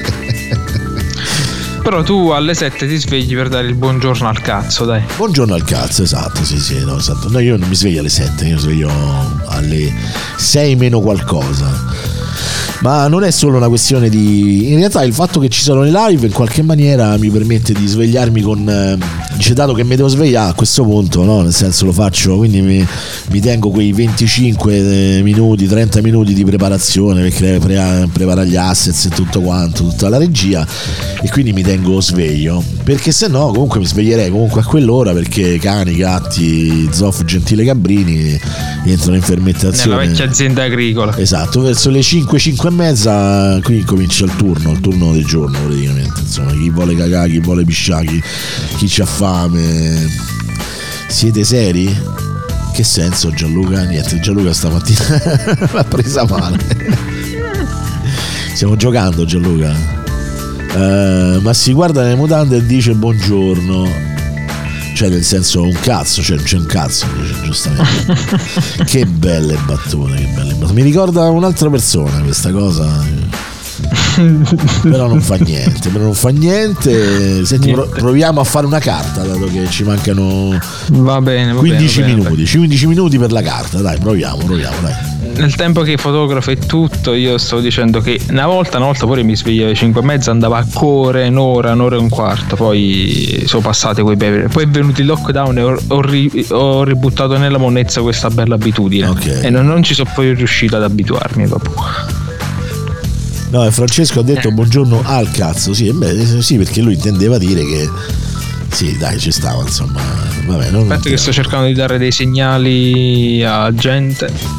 Però tu alle 7 ti svegli per dare il buongiorno al cazzo, dai. Buongiorno al cazzo, esatto, sì, no, esatto. No, io non mi sveglio alle 7, io mi sveglio alle 6 meno qualcosa. Ma non è solo una questione di... In realtà il fatto che ci sono le live in qualche maniera mi permette di svegliarmi con... Dice, dato che mi devo svegliare a questo punto, no? Nel senso lo faccio, quindi mi tengo quei 25 minuti, 30 minuti di preparazione per preparare gli assets e tutto quanto, tutta la regia, e quindi mi tengo sveglio, perché se no comunque mi sveglierei comunque a quell'ora, perché cani, gatti, Zoff, Gentile, Cabrini entrano in fermentazione nella vecchia azienda agricola. Esatto, verso le 5 e mezza qui comincia il turno del giorno praticamente, insomma, chi vuole cagare, chi vuole pisciare, chi c'ha fame. Siete seri? Che senso, Gianluca? Niente, Gianluca stamattina l'ha presa male. Stiamo giocando, Gianluca. Ma si guarda nelle mutande e dice buongiorno. Cioè, nel senso, un cazzo, cioè non c'è un cazzo, dice, giustamente. Che belle battute, che belle battute. Mi ricorda un'altra persona questa cosa. Però non fa niente. Senti, proviamo a fare una carta, dato che ci mancano 15 minuti per la carta. Dai, proviamo, dai. Nel tempo che fotografo e tutto, io sto dicendo che una volta pure mi svegliavo alle 5 e mezza, andavo a correre un'ora e un quarto, poi sono passate quei bevi, poi è venuto il lockdown e ho ributtato nella monnezza questa bella abitudine, okay. E non ci sono poi riuscito ad abituarmi proprio. No, Francesco ha detto buongiorno al cazzo, sì, sì, perché lui intendeva dire che sì, dai, ci stava, insomma. Vabbè, aspetta che sto cercando di dare dei segnali a gente.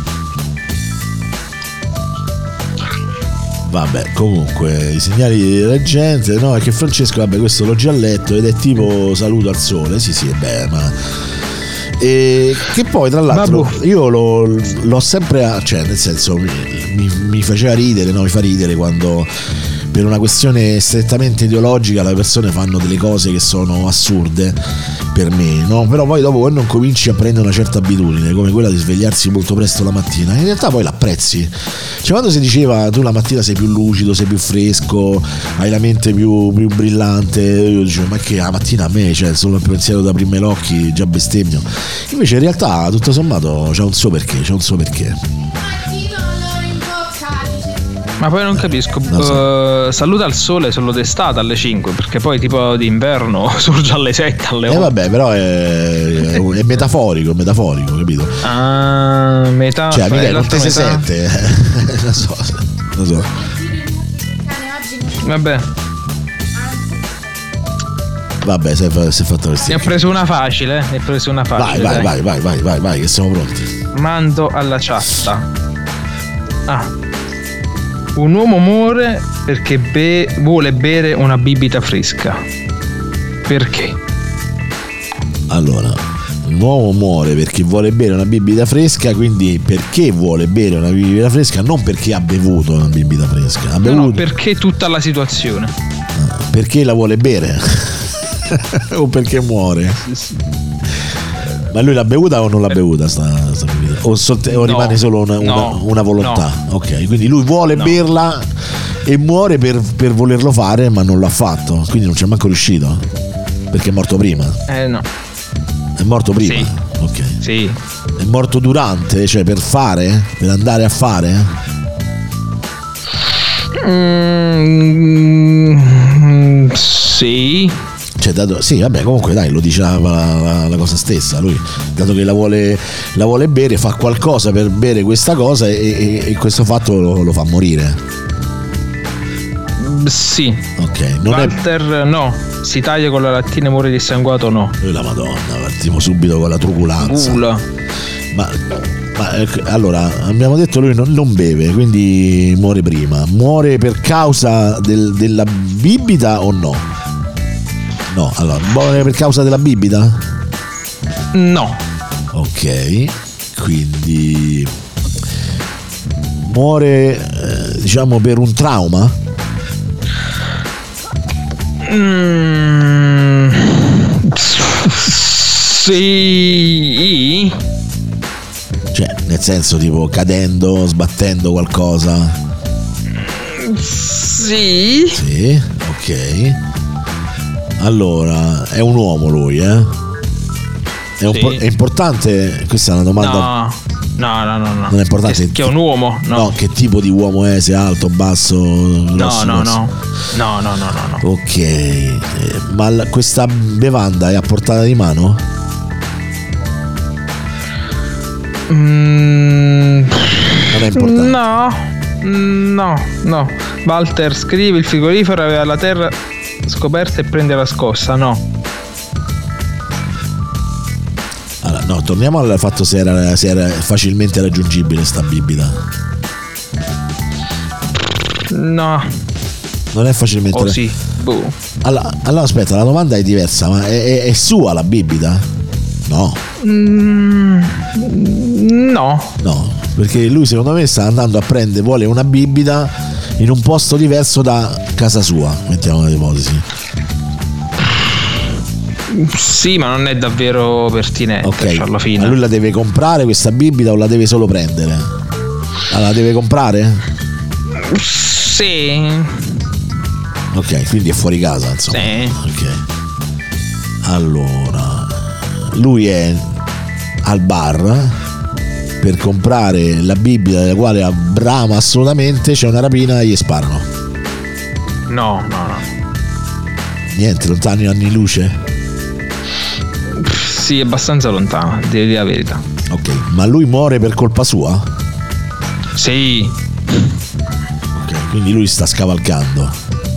Vabbè, comunque i segnali della gente, no, è che Francesco, vabbè, questo l'ho già letto ed è tipo saluto al sole, sì, beh, ma e che poi tra l'altro io l'ho sempre, cioè nel senso mi faceva ridere, no, mi fa ridere quando per una questione strettamente ideologica le persone fanno delle cose che sono assurde per me, no? Però poi dopo quando non cominci a prendere una certa abitudine come quella di svegliarsi molto presto la mattina, in realtà poi l'apprezzi. Cioè quando si diceva tu la mattina sei più lucido, sei più fresco, hai la mente più brillante, io dicevo ma che la mattina a me, cioè solo il pensiero da aprire gli occhi già bestemmio. Invece in realtà tutto sommato c'è un suo perché. Ma poi non capisco, saluta al sole solo d'estate alle 5, perché poi tipo d'inverno sorge alle 7, alle 8. Vabbè, però è metaforico, capito? Ah, metà. Cioè, mica non te 7. Lo so. Vabbè, si è fatto vestire. Ne ho preso una facile. Vai, che siamo pronti. Mando alla chat. Un uomo muore perché vuole bere una bibita fresca. Perché? Allora, un uomo muore perché vuole bere una bibita fresca, quindi perché vuole bere una bibita fresca, non perché ha bevuto una bibita fresca. No, perché tutta la situazione. Perché la vuole bere? O perché muore? Ma lui l'ha bevuta o non l'ha bevuta sta bibita? O rimane solo una volontà? No. Ok, quindi lui vuole berla e muore per volerlo fare, ma non l'ha fatto, quindi non ci è manco riuscito perché è morto prima. No. È morto prima? Sì. Ok. Sì. È morto durante, cioè per fare? Per andare a fare? Sì. Cioè, sì, vabbè, comunque dai, lo diceva la cosa stessa. Lui, dato che la vuole bere, fa qualcosa per bere questa cosa e questo fatto lo fa morire. Sì. Ok. Walter no, si taglia con la lattina e muore dissanguato, no. La Madonna, partiamo subito con la truculanza. Ma allora, abbiamo detto lui non beve, quindi muore prima. Muore per causa della bibita o no? No, allora, muore per causa della bibita? No. Ok, quindi muore diciamo per un trauma? Sì. Cioè, nel senso tipo cadendo, sbattendo qualcosa? Sì. Sì, ok. Allora, è un uomo lui, È importante? Questa è una domanda. No. Non è importante. Che è un uomo? No, che tipo di uomo è? Se è alto, basso? Grosso, No. Ok. Ma questa bevanda è a portata di mano? Non è importante. No. Walter scrive: il frigorifero aveva la terra scoperta e prende la scossa. No. Allora, no, torniamo al fatto se era facilmente raggiungibile sta bibita. No. Non è facilmente sì. Allora aspetta, la domanda è diversa, ma è sua la bibita? No. No, perché lui secondo me sta andando a prendere, vuole una bibita in un posto diverso da casa sua, mettiamo un'ipotesi. Sì, ma non è davvero pertinente. Ok, alla fine. ma lui la deve comprare questa bibita o la deve solo prendere? La deve comprare? Sì. Ok, quindi è fuori casa, insomma. Sì. Ok. Allora, lui è al bar per comprare la bibita della quale brama assolutamente, c'è una rapina e gli sparano. No. Niente, lontani anni luce? Sì, abbastanza lontano, devi dire la verità. Ok, ma lui muore per colpa sua? Sì. Ok, quindi lui sta scavalcando.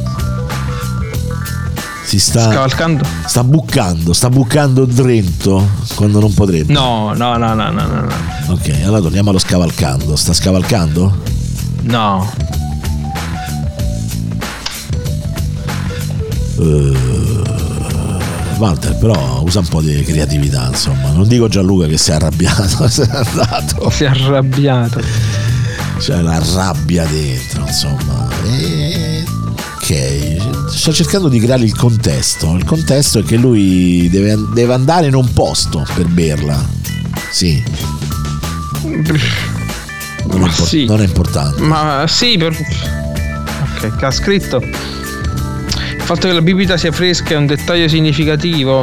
Scavalcando? Sta buccando dentro quando non potrebbe. No. Ok, allora torniamo allo scavalcando. Sta scavalcando? No. Walter, però usa un po' di creatività, insomma. Non dico Gianluca che si è arrabbiato, si è andato. Si è arrabbiato. C'è la rabbia dentro, insomma. Ok, sto cercando di creare il contesto. Il contesto è che lui deve andare in un posto per berla. Sì. Non è importante. Ma sì, ok, che ha scritto. Il fatto che la bibita sia fresca è un dettaglio significativo.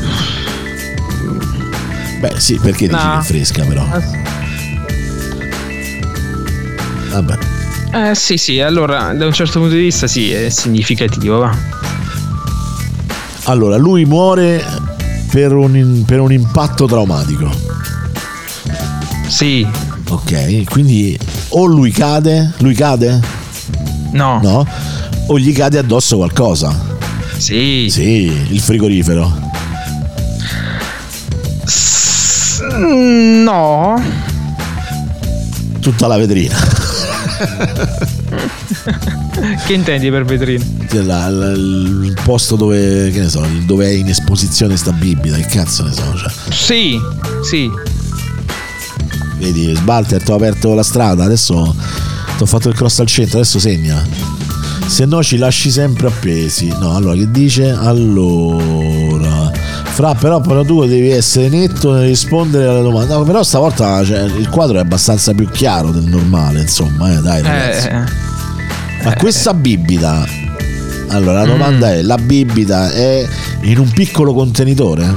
Beh, sì, perché dici che è fresca, però? Vabbè. Sì, allora da un certo punto di vista sì, è significativo, va. Allora, lui muore per un impatto traumatico. Sì. Ok, quindi o lui cade? No? O gli cade addosso qualcosa? Sì. Sì, il frigorifero. No. Tutta la vetrina. Che intendi per vetrina? Il posto dove, che ne so, dove è in esposizione sta bibita, che cazzo ne so, cioè. Sì. Vedi, Sbalter, ti ho aperto la strada, adesso ti ho fatto il cross al centro, adesso segna. Se no ci lasci sempre appesi. No, allora che dice? Allora, però tu devi essere netto nel rispondere alla domanda. No, però stavolta il quadro è abbastanza più chiaro del normale, insomma, dai ragazzi. Ma questa bibita, allora la domanda è: la bibita è in un piccolo contenitore?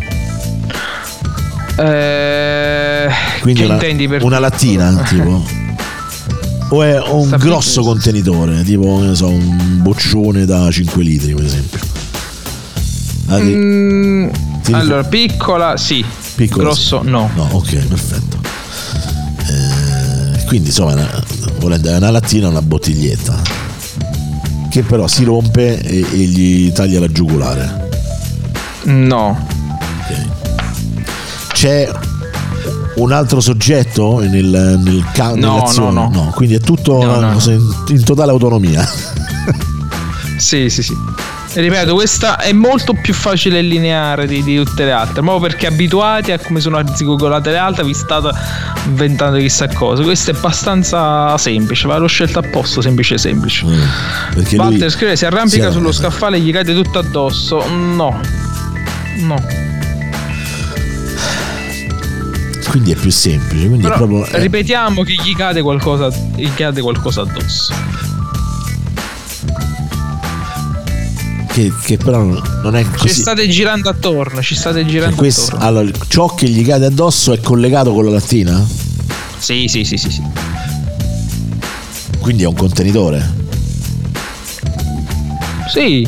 Quindi che intendi per una lattina, tipo? O è un grosso contenitore, tipo, ne so, un boccione da 5 litri, per esempio? Allora, piccola, sì. Piccola, grosso, sì. no. No, ok, perfetto. Quindi, insomma, volendo è una lattina, una bottiglietta che però si rompe e gli taglia la giugulare. No. Ok. C'è un altro soggetto nell'azione? No, quindi è tutto in totale autonomia. Sì. E ripeto, questa è molto più facile e lineare di tutte le altre, proprio perché abituati a come sono arzigogolate le altre vi state inventando chissà cosa. Questa è abbastanza semplice, l'ho scelta apposta, semplice. Walter scrive: si arrampica sullo scaffale e gli cade tutto addosso. No. Quindi è più semplice, quindi però, è proprio ripetiamo che gli cade qualcosa addosso. che però non è così. Ci state girando attorno. Allora, ciò che gli cade addosso è collegato con la lattina? Sì. Quindi è un contenitore? Sì.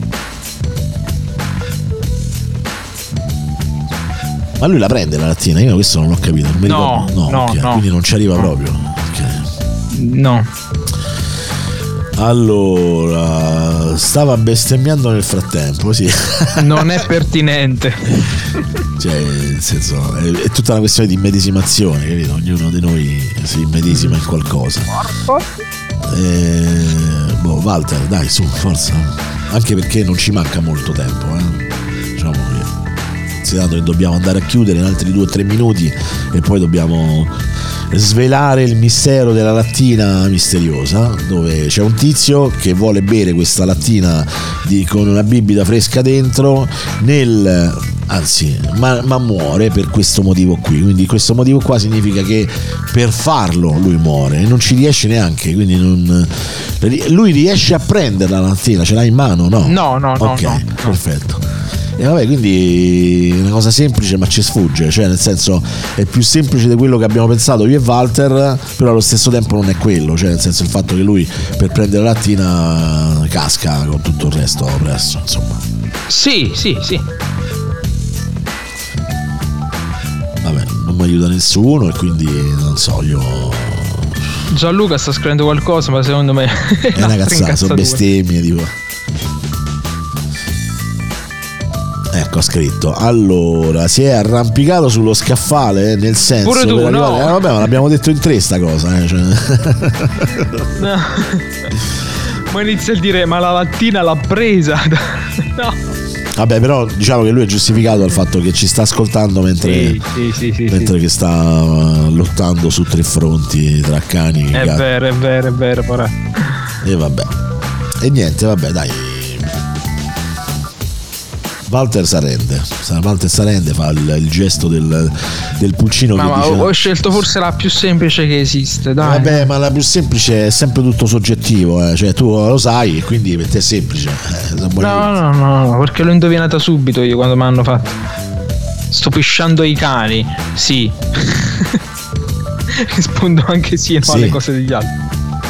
Ma lui la prende la lattina? Io questo non l'ho capito. Non mi No, ricordo. no, Okay, no. quindi non ci arriva proprio. Okay. No. Allora, stava bestemmiando nel frattempo, sì. Non è pertinente. Cioè, nel senso, è tutta una questione di immedesimazione, capito? Ognuno di noi si immedesima in qualcosa. Walter, dai, su, forza. Anche perché non ci manca molto tempo, diciamo che considerato che dobbiamo andare a chiudere in altri 2 o 3 minuti e poi dobbiamo svelare il mistero della lattina misteriosa, dove c'è un tizio che vuole bere questa lattina con una bibita fresca dentro ma muore per questo motivo qui. Quindi questo motivo qua significa che per farlo lui muore e non ci riesce neanche, quindi lui riesce a prendere la lattina, ce l'ha in mano? No, ok, no. Perfetto. E vabbè, quindi è una cosa semplice ma ci sfugge, cioè nel senso è più semplice di quello che abbiamo pensato io e Walter, però allo stesso tempo non è quello, cioè nel senso il fatto che lui per prendere la lattina casca con tutto il resto presso, insomma. Sì. Vabbè, non mi aiuta nessuno e quindi non so, io... Gianluca sta scrivendo qualcosa, ma secondo me è una cazzata, sono bestemmie tipo. Ecco, ha scritto. Allora, si è arrampicato sullo scaffale, nel senso pure tu, per no? arrivare... vabbè, ma l'abbiamo detto in 3 sta cosa, cioè. No. Ma inizia a dire ma la lattina l'ha presa. No. Vabbè, però diciamo che lui è giustificato dal fatto che ci sta ascoltando mentre che sta lottando su 3 fronti tra cani e gatti. È vero, porra. E vabbè. E niente, vabbè, dai. Walter s'arrende, fa il gesto del pulcino. Ma che dice, ho scelto forse la più semplice che esiste, dai. Vabbè, ma la più semplice è sempre tutto soggettivo, cioè tu lo sai e quindi per te è semplice. No, perché l'ho indovinata subito io quando mi hanno fatto. Sto pisciando i cani, sì. Rispondo anche sì, no, alle cose degli altri.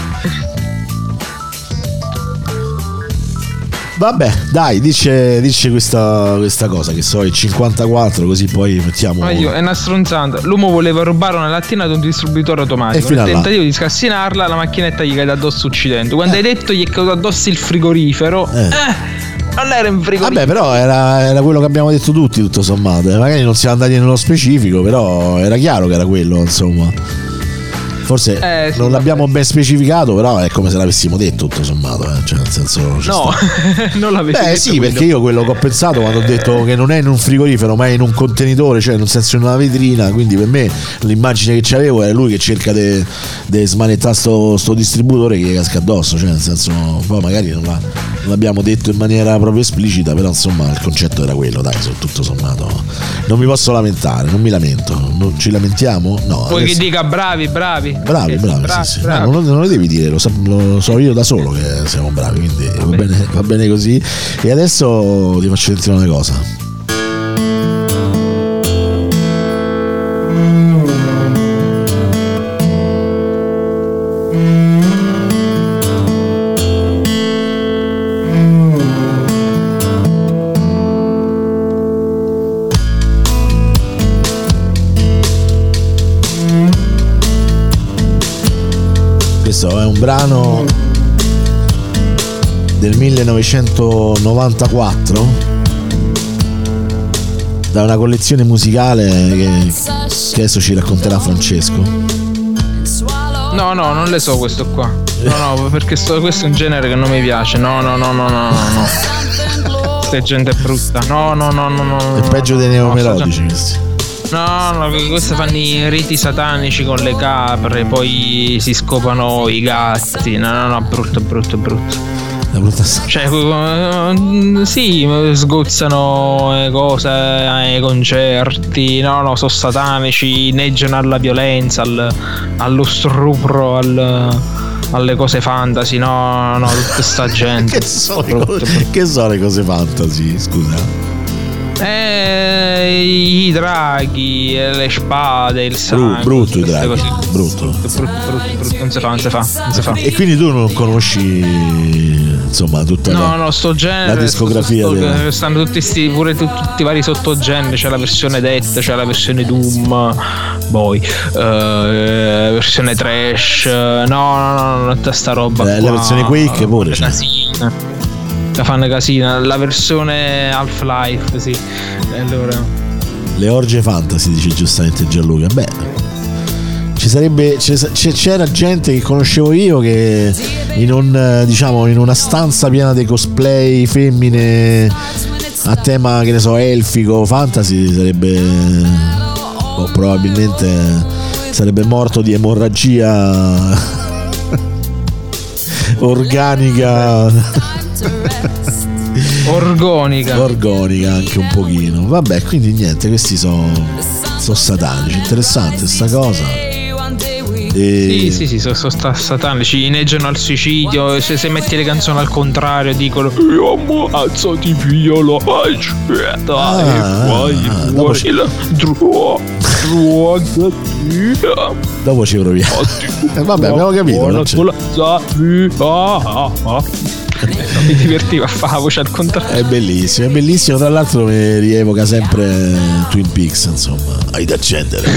Vabbè, dai, dice questa cosa che so, il 54, così poi mettiamo. Ma io, è una stronzata. L'uomo voleva rubare una lattina da un distributore automatico. Nel tentativo di scassinarla, la macchinetta gli cade addosso uccidendo. Quando hai detto gli è caduto addosso il frigorifero. Non era un frigorifero. Vabbè, però era quello che abbiamo detto tutti, tutto sommato. Magari non siamo andati nello specifico, però era chiaro che era quello, insomma. Forse non l'abbiamo ben specificato, però è come se l'avessimo detto, tutto sommato, cioè nel senso no, non l'avevi detto. Sì, perché io quello che ho pensato quando ho detto che non è in un frigorifero ma è in un contenitore, cioè nel senso in una vetrina, quindi per me l'immagine che c'avevo era lui che cerca di smanettare sto distributore che gli casca addosso, cioè nel senso poi magari non l'abbiamo detto in maniera proprio esplicita, però insomma il concetto era quello, dai, tutto sommato non mi posso lamentare, non mi lamento. Ci lamentiamo? No. Vuoi che dica bravi? Bravi, sì. No, non lo devi dire, lo so io da solo che siamo bravi, quindi va bene così. E adesso ti faccio sentire una cosa. Questo è un brano del 1994 da una collezione musicale che adesso ci racconterà Francesco. No, non le so questo qua. No, perché questo è un genere che non mi piace. No. Questa gente è brutta. No. È peggio dei neomelodici questi. No, questi fanno i riti satanici con le capre, poi si scopano i gatti. No, brutto. Cioè, sì, sgozzano cose ai concerti. No, sono satanici, inneggiano alla violenza, allo stupro, alle cose fantasy, no, tutta sta gente. Che sono le cose fantasy, scusa? I draghi, le spade, il sangue. Brutto i draghi. Brutto. Non si fa. E quindi tu non conosci, insomma, tutta sto genere, la discografia stanno tutti tutti i vari sottogeneri. C'è la versione Death, c'è la versione Doom, poi versione Trash. No, tutta sta roba qua. La versione Quake pure c'è. La fanno casina, la versione Half-Life, sì. Allora, le orge fantasy, dice giustamente Gianluca. Beh, c'era gente che conoscevo io che in una stanza piena di cosplay femmine a tema, che ne so, elfico, fantasy, probabilmente sarebbe morto di emorragia organica. Orgonica anche un pochino. Vabbè, quindi niente, questi sono satanici. Interessante sta cosa. Sì, sono satanici, inneggiano al suicidio. Se metti le canzoni al contrario dicono io ammazzo, ti violo, dopo ci proviamo. Vabbè, abbiamo capito. Mi divertiva a fare la voce al contrario. È bellissimo. Tra l'altro mi rievoca sempre Twin Peaks, insomma. Hai da accendere.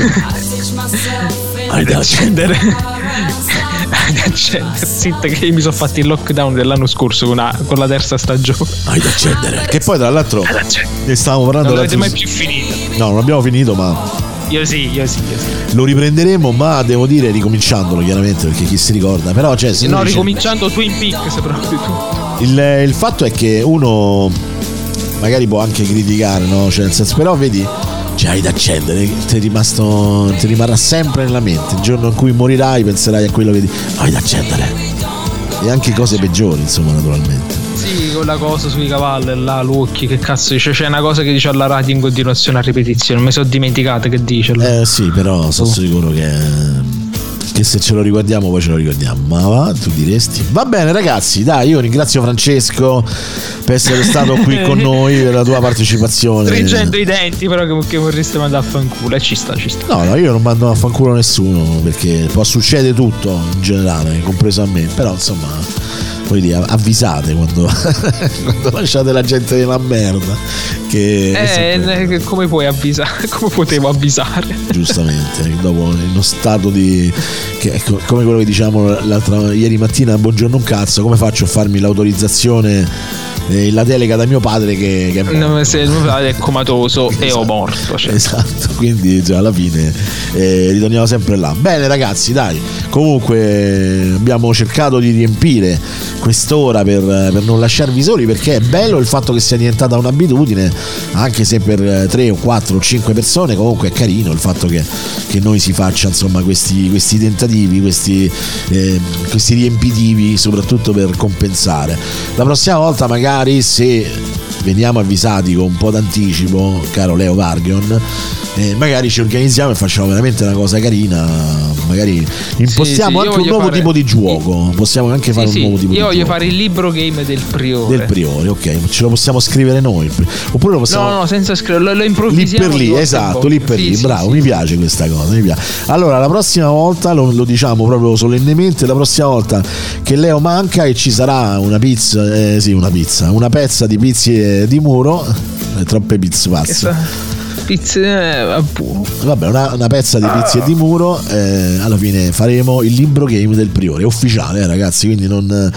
Zitta, che io mi sono fatti il lockdown dell'anno scorso con la terza stagione. Hai da accendere. Che poi tra l'altro ne stavamo parlando. Non l'avete mai più finito? No, non abbiamo finito, ma io sì. Lo riprenderemo, ma devo dire ricominciandolo, chiaramente, perché chi si ricorda. Però ricominciando Twin Peaks proprio tutto. Il fatto è che uno magari può anche criticare, no? Cioè, nel senso, però vedi, hai da accendere, ti rimarrà sempre nella mente. Il giorno in cui morirai penserai a quello che hai da accendere. E anche cose peggiori, insomma, naturalmente. Sì, quella cosa sui cavalli là, Lucchi, che cazzo dice? C'è una cosa che dice alla radio in continuazione a ripetizione, non mi sono dimenticata che dice. Sì, però sono sicuro che se ce lo ricordiamo poi ce lo ricordiamo. Ma va, tu diresti? Va bene ragazzi, dai, io ringrazio Francesco per essere stato qui con noi, per la tua partecipazione. Stringendo i denti, però che vorreste mandare a fanculo. Ci sta. No, io non mando a fanculo nessuno, perché può succedere tutto in generale, compreso a me. Però insomma, voglio dire, avvisate quando lasciate la gente nella merda, che come puoi avvisare? Come potevo avvisare? Giustamente, dopo uno stato di come quello che diciamo ieri mattina, buongiorno un cazzo, come faccio a farmi l'autorizzazione, la delega da mio padre che è morto. Se mio padre è comatoso, esatto. E ho morto, cioè. Esatto, quindi alla fine ritorniamo sempre là. Bene ragazzi, dai, comunque abbiamo cercato di riempire quest'ora per non lasciarvi soli, perché è bello il fatto che sia diventata un'abitudine, anche se per 3 o 4 o 5 persone. Comunque è carino il fatto che noi si faccia, insomma, questi tentativi, questi riempitivi, soprattutto per compensare. La prossima volta magari, se veniamo avvisati con un po' d'anticipo, caro Leo Vargion, magari ci organizziamo e facciamo veramente una cosa carina. Magari impostiamo anche un nuovo tipo di gioco. Possiamo anche fare un nuovo tipo di gioco. Io voglio fare il libro game del priore. Ok, ce lo possiamo scrivere noi. Oppure lo possiamo. No, senza scriverlo, lo improvvisiamo. Lì per lì, esatto, lì per lì. Bravo, mi piace questa cosa. Mi piace. Allora, la prossima volta lo diciamo proprio solennemente. La prossima volta che Leo manca e ci sarà una pizza, una pezza di pizze di muro. Troppe pizze pazze. Vabbè, una pezza di pizzi e di muro. Alla fine faremo il libro game del priore, è ufficiale, ragazzi, quindi non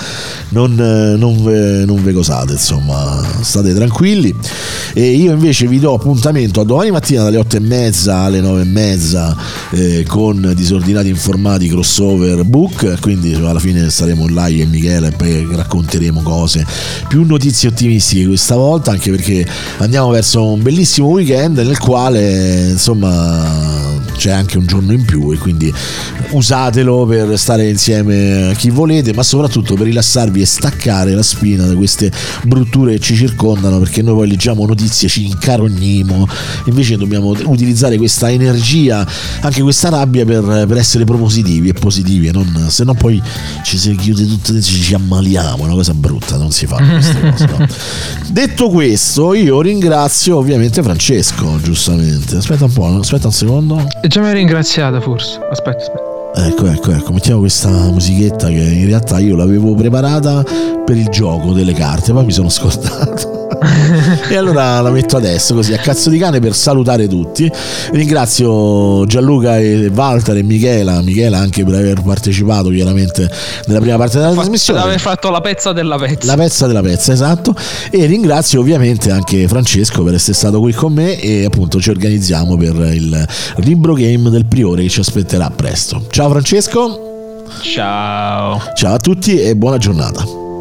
ve cosate, insomma, state tranquilli. E io invece vi do appuntamento a domani mattina dalle 8:30 alle 9:30 con Disordinati Informati crossover book, quindi alla fine saremo là io e Michele e poi racconteremo cose, più notizie ottimistiche questa volta, anche perché andiamo verso un bellissimo weekend nel quale, insomma, c'è anche un giorno in più, e quindi usatelo per stare insieme a chi volete, ma soprattutto per rilassarvi e staccare la spina da queste brutture che ci circondano, perché noi poi leggiamo notizie, ci incarognimo, invece dobbiamo utilizzare questa energia, anche questa rabbia, per essere propositivi e positivi, se no poi ci si chiude tutto, ci ammaliamo, è una cosa brutta, non si fa queste cose, no? Detto questo, io ringrazio ovviamente Francesco, giustamente. Aspetta un secondo. E già mi hai ringraziato forse. Aspetta. Ecco, mettiamo questa musichetta che in realtà io l'avevo preparata per il gioco delle carte, poi mi sono scordato. E allora la metto adesso, così a cazzo di cane, per salutare tutti. Ringrazio Gianluca e Walter e Michela anche per aver partecipato chiaramente nella prima parte della trasmissione, aver fatto la pezza della pezza, esatto. E ringrazio ovviamente anche Francesco per essere stato qui con me, e appunto ci organizziamo per il libro game del Priore che ci aspetterà presto. Ciao Francesco. Ciao a tutti e buona giornata.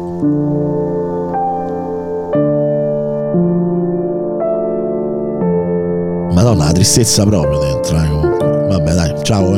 Madonna, la tristezza proprio dentro, comunque. Vabbè, dai, ciao.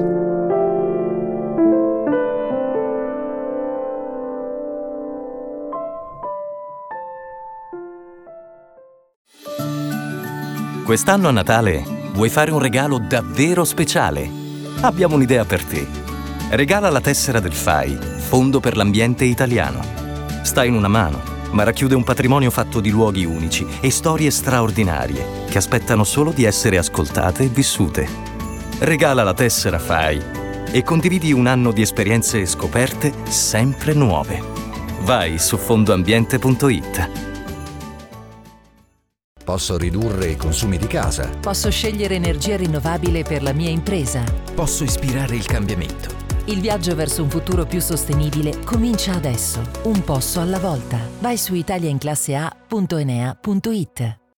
Quest'anno a Natale vuoi fare un regalo davvero speciale? Abbiamo un'idea per te. Regala la tessera del FAI, Fondo per l'Ambiente Italiano. Sta in una mano, ma racchiude un patrimonio fatto di luoghi unici e storie straordinarie che aspettano solo di essere ascoltate e vissute. Regala la tessera FAI e condividi un anno di esperienze e scoperte sempre nuove. Vai su fondoambiente.it. Posso ridurre i consumi di casa. Posso scegliere energia rinnovabile per la mia impresa. Posso ispirare il cambiamento. Il viaggio verso un futuro più sostenibile comincia adesso, un passo alla volta. Vai su italiainclasseA.enea.it.